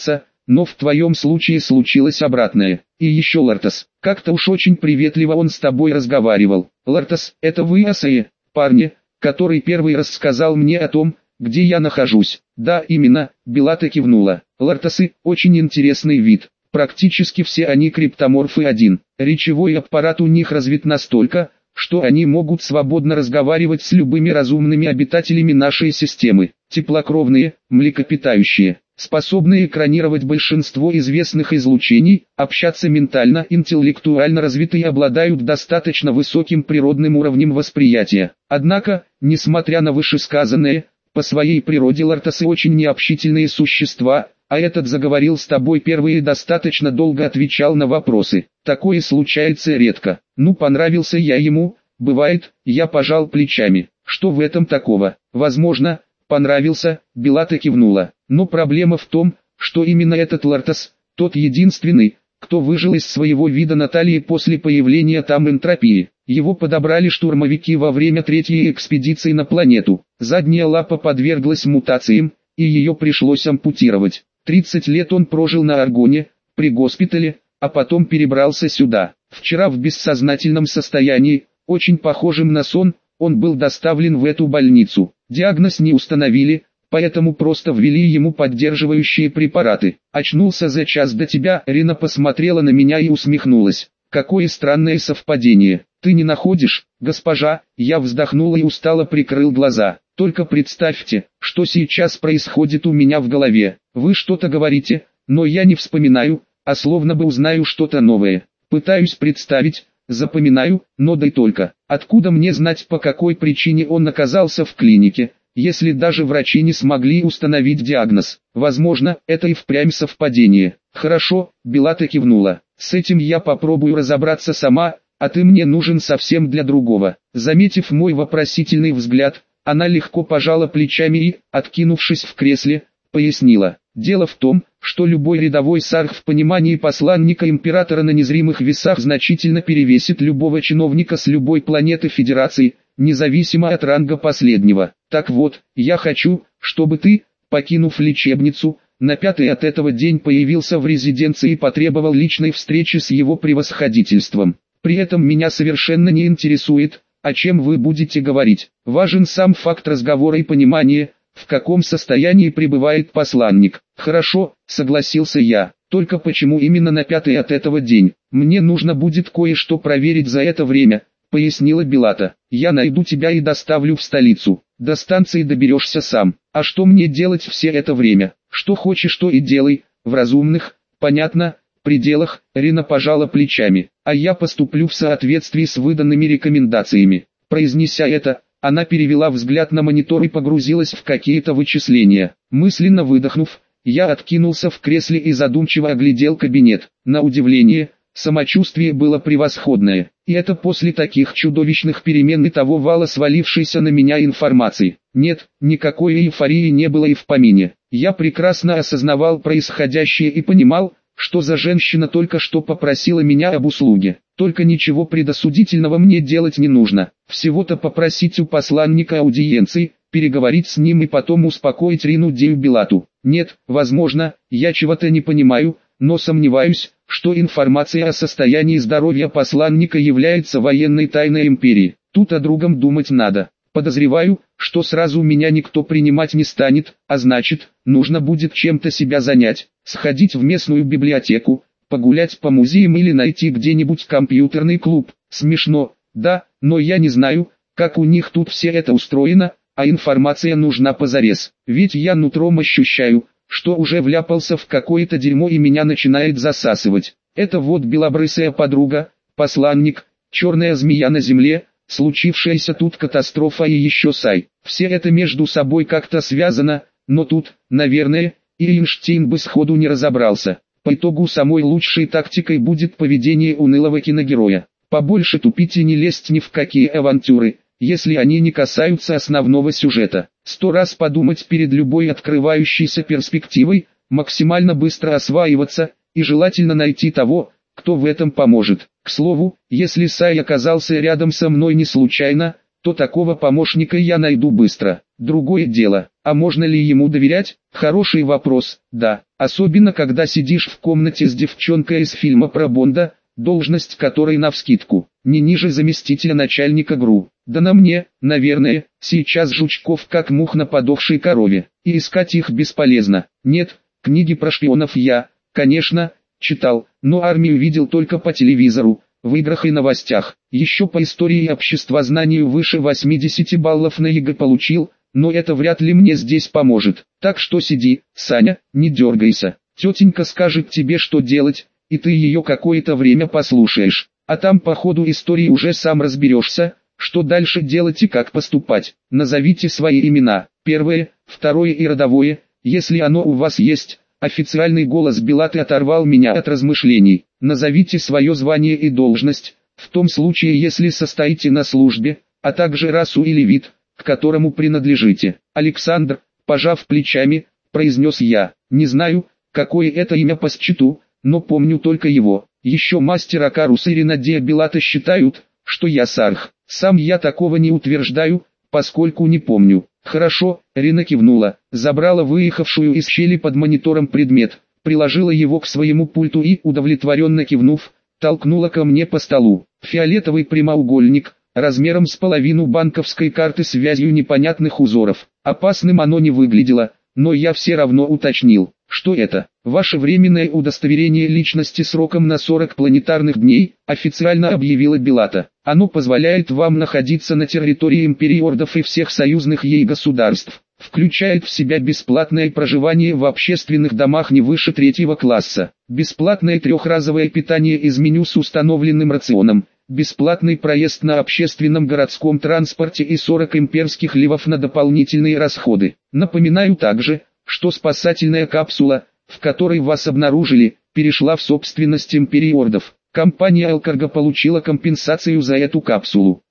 но в твоем случае случилось обратное. И еще Лартас, как-то уж очень приветливо он с тобой разговаривал. Лартас, это вы Асае, парни, который первый раз сказал мне о том, где я нахожусь. Да, именно, Белата кивнула. Лартасы, очень интересный вид. Практически все они криптоморфы один. Речевой аппарат у них развит настолько, что они могут свободно разговаривать с любыми разумными обитателями нашей системы. Теплокровные, млекопитающие, способные экранировать большинство известных излучений, общаться ментально, интеллектуально развитые, обладают достаточно высоким природным уровнем восприятия. Однако, несмотря на вышесказанное, по своей природе лартасы очень необщительные существа, а этот заговорил с тобой первый и достаточно долго отвечал на вопросы. Такое случается редко. Ну, понравился я ему, бывает, я пожал плечами. Что в этом такого? Возможно, понравился, Белата кивнула. Но проблема в том, что именно этот Лартас, тот единственный, кто выжил из своего вида Натальи после появления там энтропии. Его подобрали штурмовики во время третьей экспедиции на планету. Задняя лапа подверглась мутациям, и ее пришлось ампутировать. 30 лет он прожил на Аргоне, при госпитале, а потом перебрался сюда. Вчера в бессознательном состоянии, очень похожим на сон, он был доставлен в эту больницу. Диагноз не установили, поэтому просто ввели ему поддерживающие препараты. Очнулся за час до тебя. Рина посмотрела на меня и усмехнулась. Какое странное совпадение. Ты не находишь, госпожа? Я вздохнула и устало прикрыл глаза. Только представьте, что сейчас происходит у меня в голове. Вы что-то говорите, но я не вспоминаю, а словно бы узнаю что-то новое. Пытаюсь представить, запоминаю, но да и только. Откуда мне знать, по какой причине он оказался в клинике, если даже врачи не смогли установить диагноз? Возможно, это и впрямь совпадение. Хорошо, Белата кивнула. С этим я попробую разобраться сама, а ты мне нужен совсем для другого. Заметив мой вопросительный взгляд, она легко пожала плечами и, откинувшись в кресле, пояснила. Дело в том, что любой рядовой сарх в понимании посланника императора на незримых весах значительно перевесит любого чиновника с любой планеты Федерации, независимо от ранга последнего. Так вот, я хочу, чтобы ты, покинув лечебницу, на пятый от этого день появился в резиденции и потребовал личной встречи с его превосходительством. При этом меня совершенно не интересует, о чем вы будете говорить. Важен сам факт разговора и понимание, в каком состоянии пребывает посланник. Хорошо, согласился я. Только почему именно на пятый от этого день? Мне нужно будет кое-что проверить за это время, пояснила Белата. Я найду тебя и доставлю в столицу. До станции доберешься сам. А что мне делать все это время? Что хочешь, то и делай. В разумных, понятно, пределах. Рина пожала плечами. А я поступлю в соответствии с выданными рекомендациями. Произнеся это, она перевела взгляд на монитор и погрузилась в какие-то вычисления. Мысленно выдохнув, я откинулся в кресле и задумчиво оглядел кабинет. На удивление, самочувствие было превосходное. И это после таких чудовищных перемен и того вала свалившейся на меня информации. Нет, никакой эйфории не было и в помине. Я прекрасно осознавал происходящее и понимал, что за женщина только что попросила меня об услуге. Только ничего предосудительного мне делать не нужно. Всего-то попросить у посланника аудиенции, переговорить с ним и потом успокоить Рину Дею Белату. Нет, возможно, я чего-то не понимаю, но сомневаюсь, что информация о состоянии здоровья посланника является военной тайной империи. Тут о другом думать надо. Подозреваю, что сразу меня никто принимать не станет, а значит, нужно будет чем-то себя занять, сходить в местную библиотеку, погулять по музеям или найти где-нибудь компьютерный клуб. Смешно, да, но я не знаю, как у них тут все это устроено, а информация нужна позарез. Ведь я нутром ощущаю, что уже вляпался в какое-то дерьмо и меня начинает засасывать. Это вот белобрысая подруга, посланник, черная змея на земле, случившаяся тут катастрофа и еще Сай. Все это между собой как-то связано, но тут, наверное, и Эйнштейн бы сходу не разобрался. По итогу самой лучшей тактикой будет поведение унылого киногероя. Побольше тупить и не лезть ни в какие авантюры, если они не касаются основного сюжета. 100 раз подумать перед любой открывающейся перспективой, максимально быстро осваиваться, и желательно найти того, кто в этом поможет. К слову, если Сай оказался рядом со мной не случайно, то такого помощника я найду быстро. другое дело. А можно ли ему доверять? Хороший вопрос, да. Особенно когда сидишь в комнате с девчонкой из фильма про Бонда, должность которой навскидку не ниже заместителя начальника ГРУ. Да на мне, наверное, сейчас жучков как мух на подохшей корове, и искать их бесполезно. Нет, книги про шпионов я, конечно, читал, но армию видел только по телевизору, в играх и новостях. Еще по истории и обществознанию выше 80 баллов на ЕГЭ получил, но это вряд ли мне здесь поможет. Так что сиди, Саня, не дергайся. Тетенька скажет тебе, что делать, и ты ее какое-то время послушаешь. А там по ходу истории уже сам разберешься, что дальше делать и как поступать. Назовите свои имена, первое, второе и родовое, если оно у вас есть. Официальный голос Белаты оторвал меня от размышлений. Назовите свое звание и должность, в том случае если состоите на службе, а также расу или вид, к которому принадлежите. Александр, пожав плечами, произнес я. Не знаю, какое это имя по счету, но помню только его. Еще мастер Акарус и Ренадия Белата считают, что я сарх. Сам я такого не утверждаю, поскольку не помню. Хорошо, Рина кивнула, забрала выехавшую из щели под монитором предмет, приложила его к своему пульту и, удовлетворенно кивнув, толкнула ко мне по столу. Фиолетовый прямоугольник, размером с половину банковской карты с вязью непонятных узоров. Опасным оно не выглядело, но я все равно уточнил, что это. Ваше временное удостоверение личности сроком на 40 планетарных дней, официально объявила Белата. Оно позволяет вам находиться на территории Империи Ордов и всех союзных ей государств. Включает в себя бесплатное проживание в общественных домах не выше 3-го класса, бесплатное трехразовое питание из меню с установленным рационом, бесплатный проезд на общественном городском транспорте и 40 имперских ливов на дополнительные расходы. Напоминаю также, что спасательная капсула, в которой вас обнаружили, перешла в собственность Империи Ордов. Компания Алкарго получила компенсацию за эту капсулу.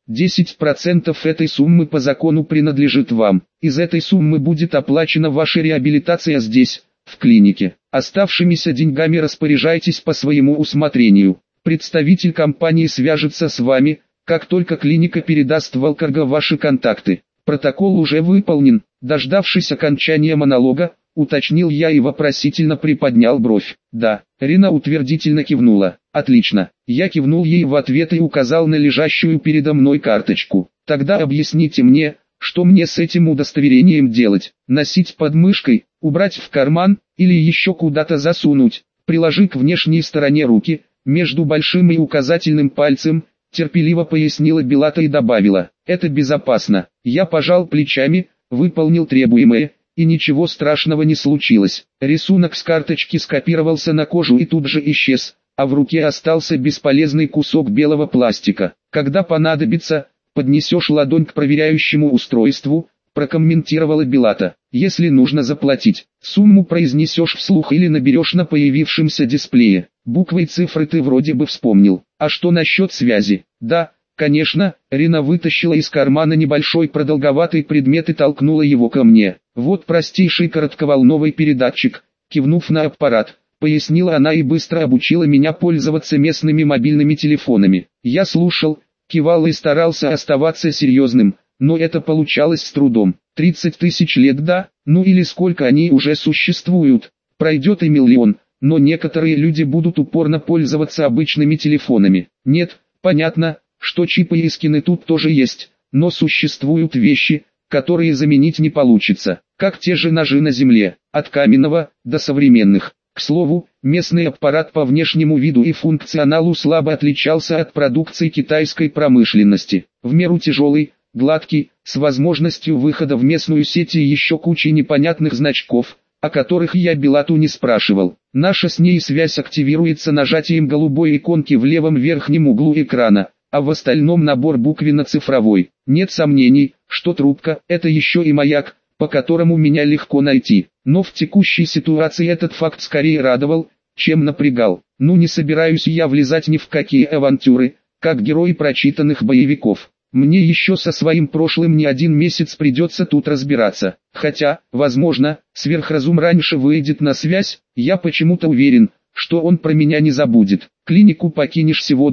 10% этой суммы по закону принадлежит вам. Из этой суммы будет оплачена ваша реабилитация здесь, в клинике. Оставшимися деньгами распоряжайтесь по своему усмотрению. Представитель компании свяжется с вами, как только клиника передаст в Алкарго ваши контакты. Протокол уже выполнен. Дождавшись окончания монолога, уточнил я и вопросительно приподнял бровь. Да, Рина утвердительно кивнула. Отлично. Я кивнул ей в ответ и указал на лежащую передо мной карточку. Тогда объясните мне, что мне с этим удостоверением делать? Носить под мышкой, убрать в карман, или еще куда-то засунуть? Приложи к внешней стороне руки, между большим и указательным пальцем, терпеливо пояснила Белата и добавила. Это безопасно. Я пожал плечами, выполнил требуемое, и ничего страшного не случилось. Рисунок с карточки скопировался на кожу и тут же исчез, а в руке остался бесполезный кусок белого пластика. Когда понадобится, поднесешь ладонь к проверяющему устройству, прокомментировала Белата. Если нужно заплатить, сумму произнесешь вслух или наберешь на появившемся дисплее. Буквы и цифры ты вроде бы вспомнил. А что насчет связи? Да, конечно, Рина вытащила из кармана небольшой продолговатый предмет и толкнула его ко мне. Вот простейший коротковолновый передатчик, кивнув на аппарат, пояснила она и быстро обучила меня пользоваться местными мобильными телефонами. Я слушал, кивал и старался оставаться серьезным, но это получалось с трудом. 30 тысяч лет, да, ну или сколько они уже существуют, пройдет и миллион, но некоторые люди будут упорно пользоваться обычными телефонами. Нет, понятно, что чипы и скины тут тоже есть, но существуют вещи, которые заменить не получится, как те же ножи на земле, от каменного до современных. К слову, местный аппарат по внешнему виду и функционалу слабо отличался от продукции китайской промышленности. В меру тяжелый, гладкий, с возможностью выхода в местную сеть и еще кучей непонятных значков, о которых я Белату не спрашивал. Наша с ней связь активируется нажатием голубой иконки в левом верхнем углу экрана, а в остальном набор буквенно-цифровой. Нет сомнений, что трубка – это еще и маяк, по которому меня легко найти. Но в текущей ситуации этот факт скорее радовал, чем напрягал. Ну не собираюсь я влезать ни в какие авантюры, как герой прочитанных боевиков. Мне еще со своим прошлым не один месяц придется тут разбираться. Хотя, возможно, сверхразум раньше выйдет на связь, я почему-то уверен, что он про меня не забудет. Клинику покинешь сегодня,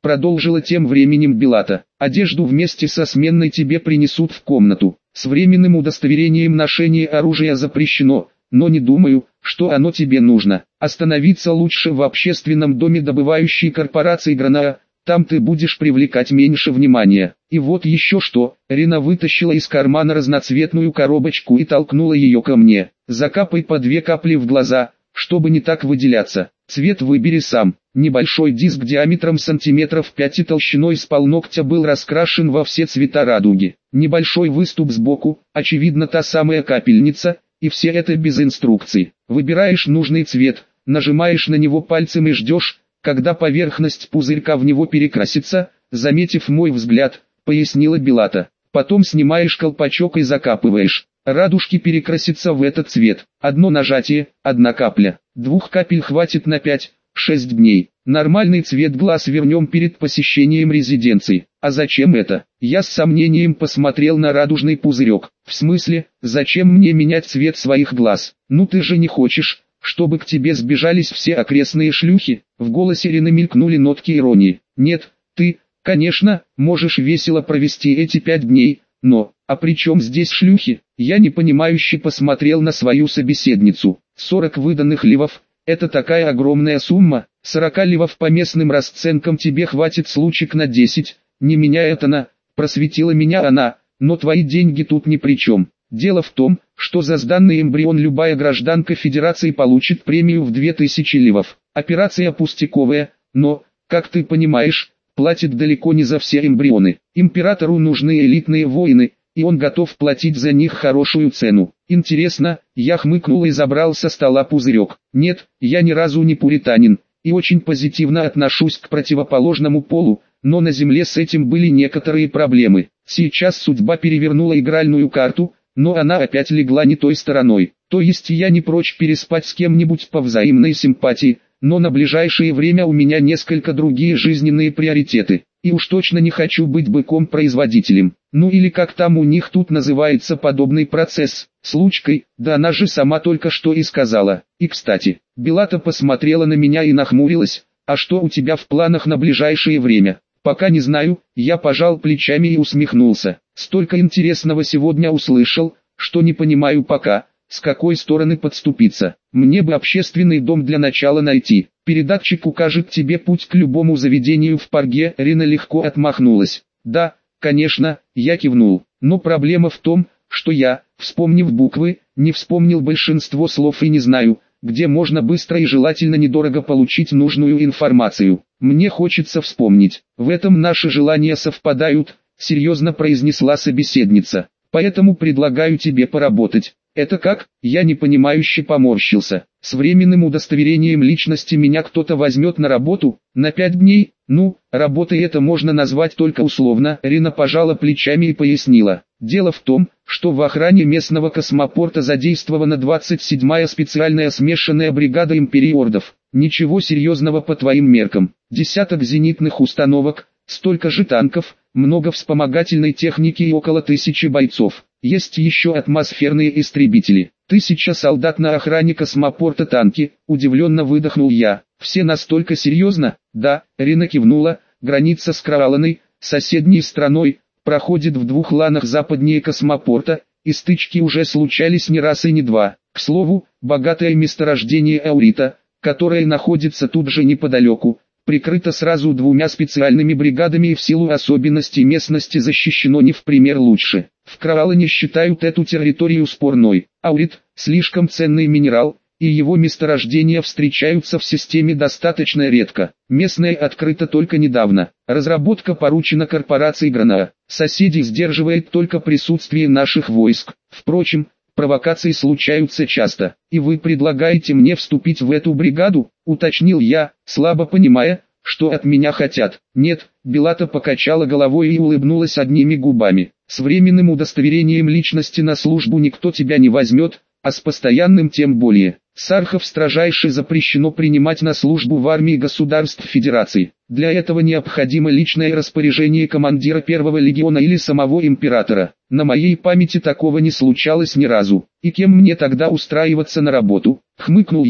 продолжила тем временем Белата. Одежду вместе со сменной тебе принесут в комнату. С временным удостоверением ношения оружия запрещено, но не думаю, что оно тебе нужно. Остановиться лучше в общественном доме добывающей корпорации Гранаа, там ты будешь привлекать меньше внимания. И вот еще что, Рина вытащила из кармана разноцветную коробочку и толкнула ее ко мне. Закапай по 2 капли в глаза, чтобы не так выделяться. Цвет выбери сам. Небольшой диск диаметром сантиметров 5 и толщиной с полногтя был раскрашен во все цвета радуги. Небольшой выступ сбоку, очевидно та самая капельница, и все это без инструкций. Выбираешь нужный цвет, нажимаешь на него пальцем и ждешь, когда поверхность пузырька в него перекрасится, заметив мой взгляд, пояснила Белата. Потом снимаешь колпачок и закапываешь. Радужки перекрасятся в этот цвет. Одно нажатие, 1 капля. 2 капель хватит на 5-6 дней. Нормальный цвет глаз вернем перед посещением резиденции. А зачем это? Я с сомнением посмотрел на радужный пузырек. В смысле, зачем мне менять цвет своих глаз? Ну ты же не хочешь, чтобы к тебе сбежались все окрестные шлюхи? В голосе Рины мелькнули нотки иронии. Нет, ты, конечно, можешь весело провести эти 5 дней, но, а при чем здесь шлюхи? Я непонимающе посмотрел на свою собеседницу. 40 выданных ливов, это такая огромная сумма, 40 ливов по местным расценкам тебе хватит случек на 10, не меня это на, просветила меня она, но твои деньги тут ни при чем. Дело в том, что за сданный эмбрион любая гражданка Федерации получит премию в 2000 ливов. Операция пустяковая, но, как ты понимаешь, платит далеко не за все эмбрионы. Императору нужны элитные воины, и он готов платить за них хорошую цену. Интересно, я хмыкнул и забрал со стола пузырек. Нет, я ни разу не пуританин, и очень позитивно отношусь к противоположному полу, но на земле с этим были некоторые проблемы. Сейчас судьба перевернула игральную карту, но она опять легла не той стороной. То есть я не прочь переспать с кем-нибудь по взаимной симпатии, но на ближайшее время у меня несколько другие жизненные приоритеты. И уж точно не хочу быть быком-производителем. Ну или как там у них тут называется подобный процесс, случкой, да она же сама только что и сказала. И кстати, Белата посмотрела на меня и нахмурилась, а что у тебя в планах на ближайшее время? Пока не знаю, я пожал плечами и усмехнулся. Столько интересного сегодня услышал, что не понимаю пока, с какой стороны подступиться. Мне бы общественный дом для начала найти. Передатчик укажет тебе путь к любому заведению в Парге. Рина легко отмахнулась. Да, конечно, я кивнул. Но проблема в том, что я, вспомнив буквы, не вспомнил большинство слов и не знаю, где можно быстро и желательно недорого получить нужную информацию. Мне хочется вспомнить. В этом наши желания совпадают, серьезно произнесла собеседница. Поэтому предлагаю тебе поработать. Это как? Я непонимающе поморщился. С временным удостоверением личности меня кто-то возьмет на работу, на 5 дней? Ну, работой это можно назвать только условно. Рина пожала плечами и пояснила. Дело в том, что в охране местного космопорта задействована 27-я специальная смешанная бригада империордов. Ничего серьезного по твоим меркам. Десяток зенитных установок, столько же танков, много вспомогательной техники и около 1000 бойцов. Есть еще атмосферные истребители. 1000 солдат на охране космопорта танки, удивленно выдохнул я. Все настолько серьезно? Да, Рина кивнула, граница с Крааланой, соседней страной, проходит в 2 ланах западнее космопорта, и стычки уже случались не раз и не два. К слову, богатое месторождение аурита, которое находится тут же неподалеку, прикрыто сразу 2 специальными бригадами и в силу особенностей местности защищено не в пример лучше. В Краалане считают эту территорию спорной. Аурит – слишком ценный минерал, и его месторождения встречаются в системе достаточно редко. Местное открыто только недавно. Разработка поручена корпорации Гранаа. Соседей сдерживает только присутствие наших войск. Впрочем, провокации случаются часто. И вы предлагаете мне вступить в эту бригаду? Уточнил я, слабо понимая, что от меня хотят. Нет, Белата покачала головой и улыбнулась одними губами. С временным удостоверением личности на службу никто тебя не возьмет, а с постоянным тем более. Сархов строжайше запрещено принимать на службу в армии государств Федерации. Для этого необходимо личное распоряжение командира 1-го легиона или самого императора. На моей памяти такого не случалось ни разу. И кем мне тогда устраиваться на работу? Хмыкнул я.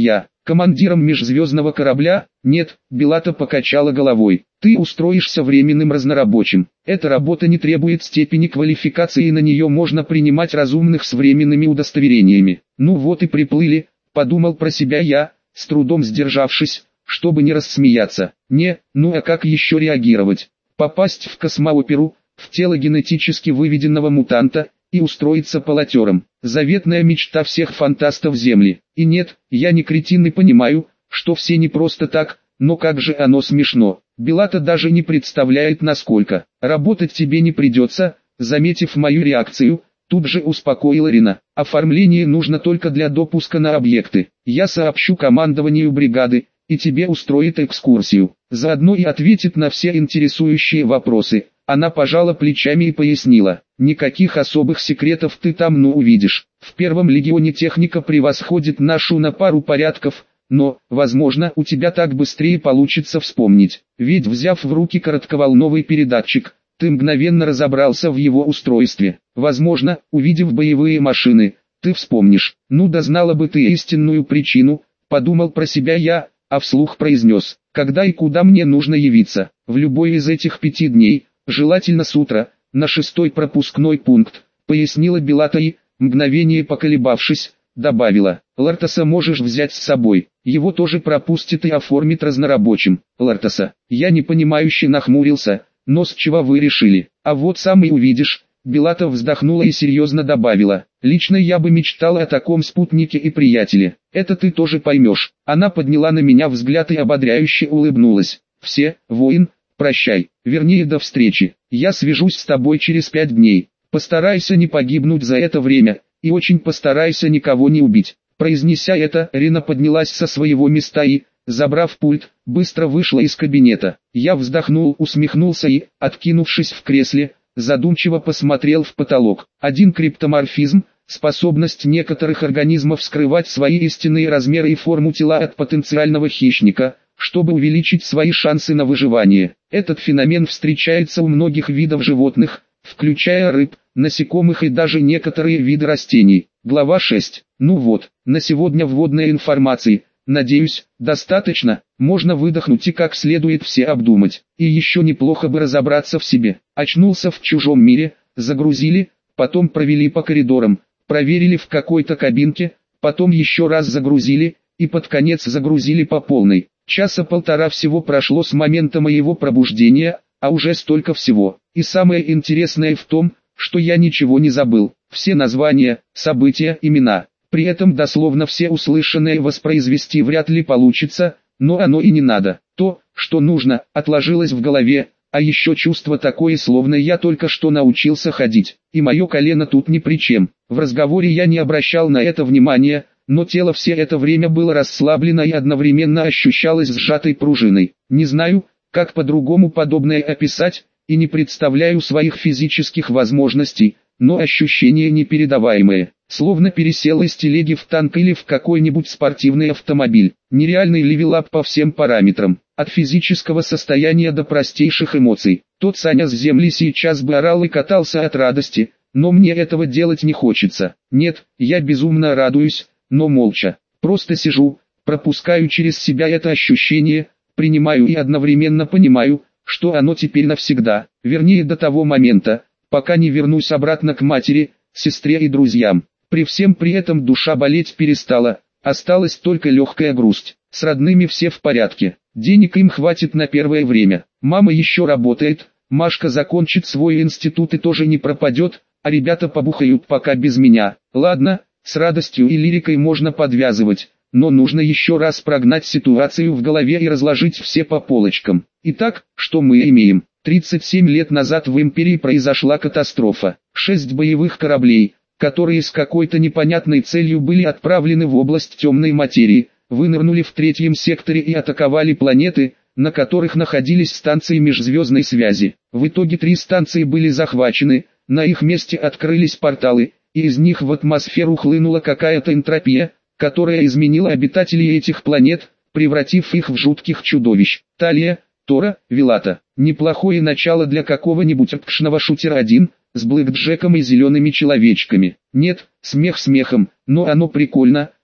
Командиром межзвездного корабля? Нет, Белата покачала головой. Ты устроишься временным разнорабочим. Эта работа не требует степени квалификации, и на нее можно принимать разумных с временными удостоверениями. Ну вот и приплыли, подумал про себя я, с трудом сдержавшись, чтобы не рассмеяться. Ну а как еще реагировать? Попасть в космооперу, в тело генетически выведенного мутанта, и устроиться полотером. Заветная мечта всех фантастов Земли. И нет, я не кретин и понимаю, что все не просто так, но как же оно смешно. Белата даже не представляет, насколько. Работать тебе не придется, заметив мою реакцию, тут же успокоила Рина. Оформление нужно только для допуска на объекты. Я сообщу командованию бригады, и тебе устроит экскурсию. Заодно и ответит на все интересующие вопросы. Она пожала плечами и пояснила: никаких особых секретов ты там увидишь. В первом легионе техника превосходит нашу на пару порядков, но, возможно, у тебя так быстрее получится вспомнить. Ведь взяв в руки коротковолновый передатчик, ты мгновенно разобрался в его устройстве. Возможно, увидев боевые машины, ты вспомнишь. Ну да знала бы ты истинную причину, подумал про себя я, а вслух произнес: когда и куда мне нужно явиться. В любой из этих 5 дней, желательно с утра, на 6-й пропускной пункт, пояснила Белата и, мгновение поколебавшись, добавила: Лартаса можешь взять с собой, его тоже пропустит и оформит разнорабочим. Лартаса, я непонимающе нахмурился, но с чего вы решили? А вот сам и увидишь. Белата вздохнула и серьезно добавила: лично я бы мечтала о таком спутнике и приятеле, это ты тоже поймешь. Она подняла на меня взгляд и ободряюще улыбнулась. Все, воин, прощай, вернее до встречи, я свяжусь с тобой через 5 дней, постарайся не погибнуть за это время, и очень постарайся никого не убить. Произнеся это, Рина поднялась со своего места и, забрав пульт, быстро вышла из кабинета. Я вздохнул, усмехнулся и, откинувшись в кресле, задумчиво посмотрел в потолок. Один криптоморфизм, способность некоторых организмов скрывать свои истинные размеры и форму тела от потенциального хищника, чтобы увеличить свои шансы на выживание. Этот феномен встречается у многих видов животных, включая рыб, насекомых и даже некоторые виды растений. Глава 6. Ну вот, на сегодня вводной информации, надеюсь, достаточно, можно выдохнуть и как следует все обдумать. И еще неплохо бы разобраться в себе. Очнулся в чужом мире, загрузили, потом провели по коридорам, проверили в какой-то кабинке, потом еще раз загрузили, и под конец загрузили по полной. Часа полтора всего прошло с момента моего пробуждения, а уже столько всего. И самое интересное в том, что я ничего не забыл. Все названия, события, имена. При этом дословно все услышанное воспроизвести вряд ли получится, но оно и не надо. То, что нужно, отложилось в голове, а еще чувство такое, словно я только что научился ходить. И мое колено тут ни при чем. В разговоре я не обращал на это внимания, но тело все это время было расслаблено и одновременно ощущалось сжатой пружиной. Не знаю, как по-другому подобное описать, и не представляю своих физических возможностей, но ощущение непередаваемое, словно пересел из телеги в танк или в какой-нибудь спортивный автомобиль. Нереальный левелап по всем параметрам, от физического состояния до простейших эмоций. Тот Саня с земли сейчас бы орал и катался от радости, но мне этого делать не хочется. Нет, я безумно радуюсь, но молча. Просто сижу, пропускаю через себя это ощущение, принимаю и одновременно понимаю, что оно теперь навсегда, вернее до того момента, пока не вернусь обратно к матери, сестре и друзьям. При всем при этом душа болеть перестала, осталась только легкая грусть. С родными все в порядке, денег им хватит на первое время. Мама еще работает, Машка закончит свой институт и тоже не пропадет, а ребята побухают пока без меня. Ладно, с радостью и лирикой можно подвязывать, но нужно еще раз прогнать ситуацию в голове и разложить все по полочкам. Итак, что мы имеем? 37 лет назад в Империи произошла катастрофа. 6 боевых кораблей, которые с какой-то непонятной целью были отправлены в область темной материи, вынырнули в 3-м секторе и атаковали планеты, на которых находились станции межзвездной связи. В итоге 3 станции были захвачены, на их месте открылись порталы, и из них в атмосферу хлынула какая-то энтропия, которая изменила обитателей этих планет, превратив их в жутких чудовищ. Талия, Тора, Вилата. Неплохое начало для какого-нибудь акшного шутера 1, с блэкджеком и зелеными человечками. Нет, смех смехом, но оно прикольно,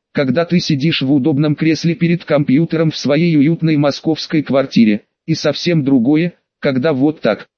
когда ты сидишь в удобном кресле перед компьютером в своей уютной московской квартире, и совсем другое, когда вот так,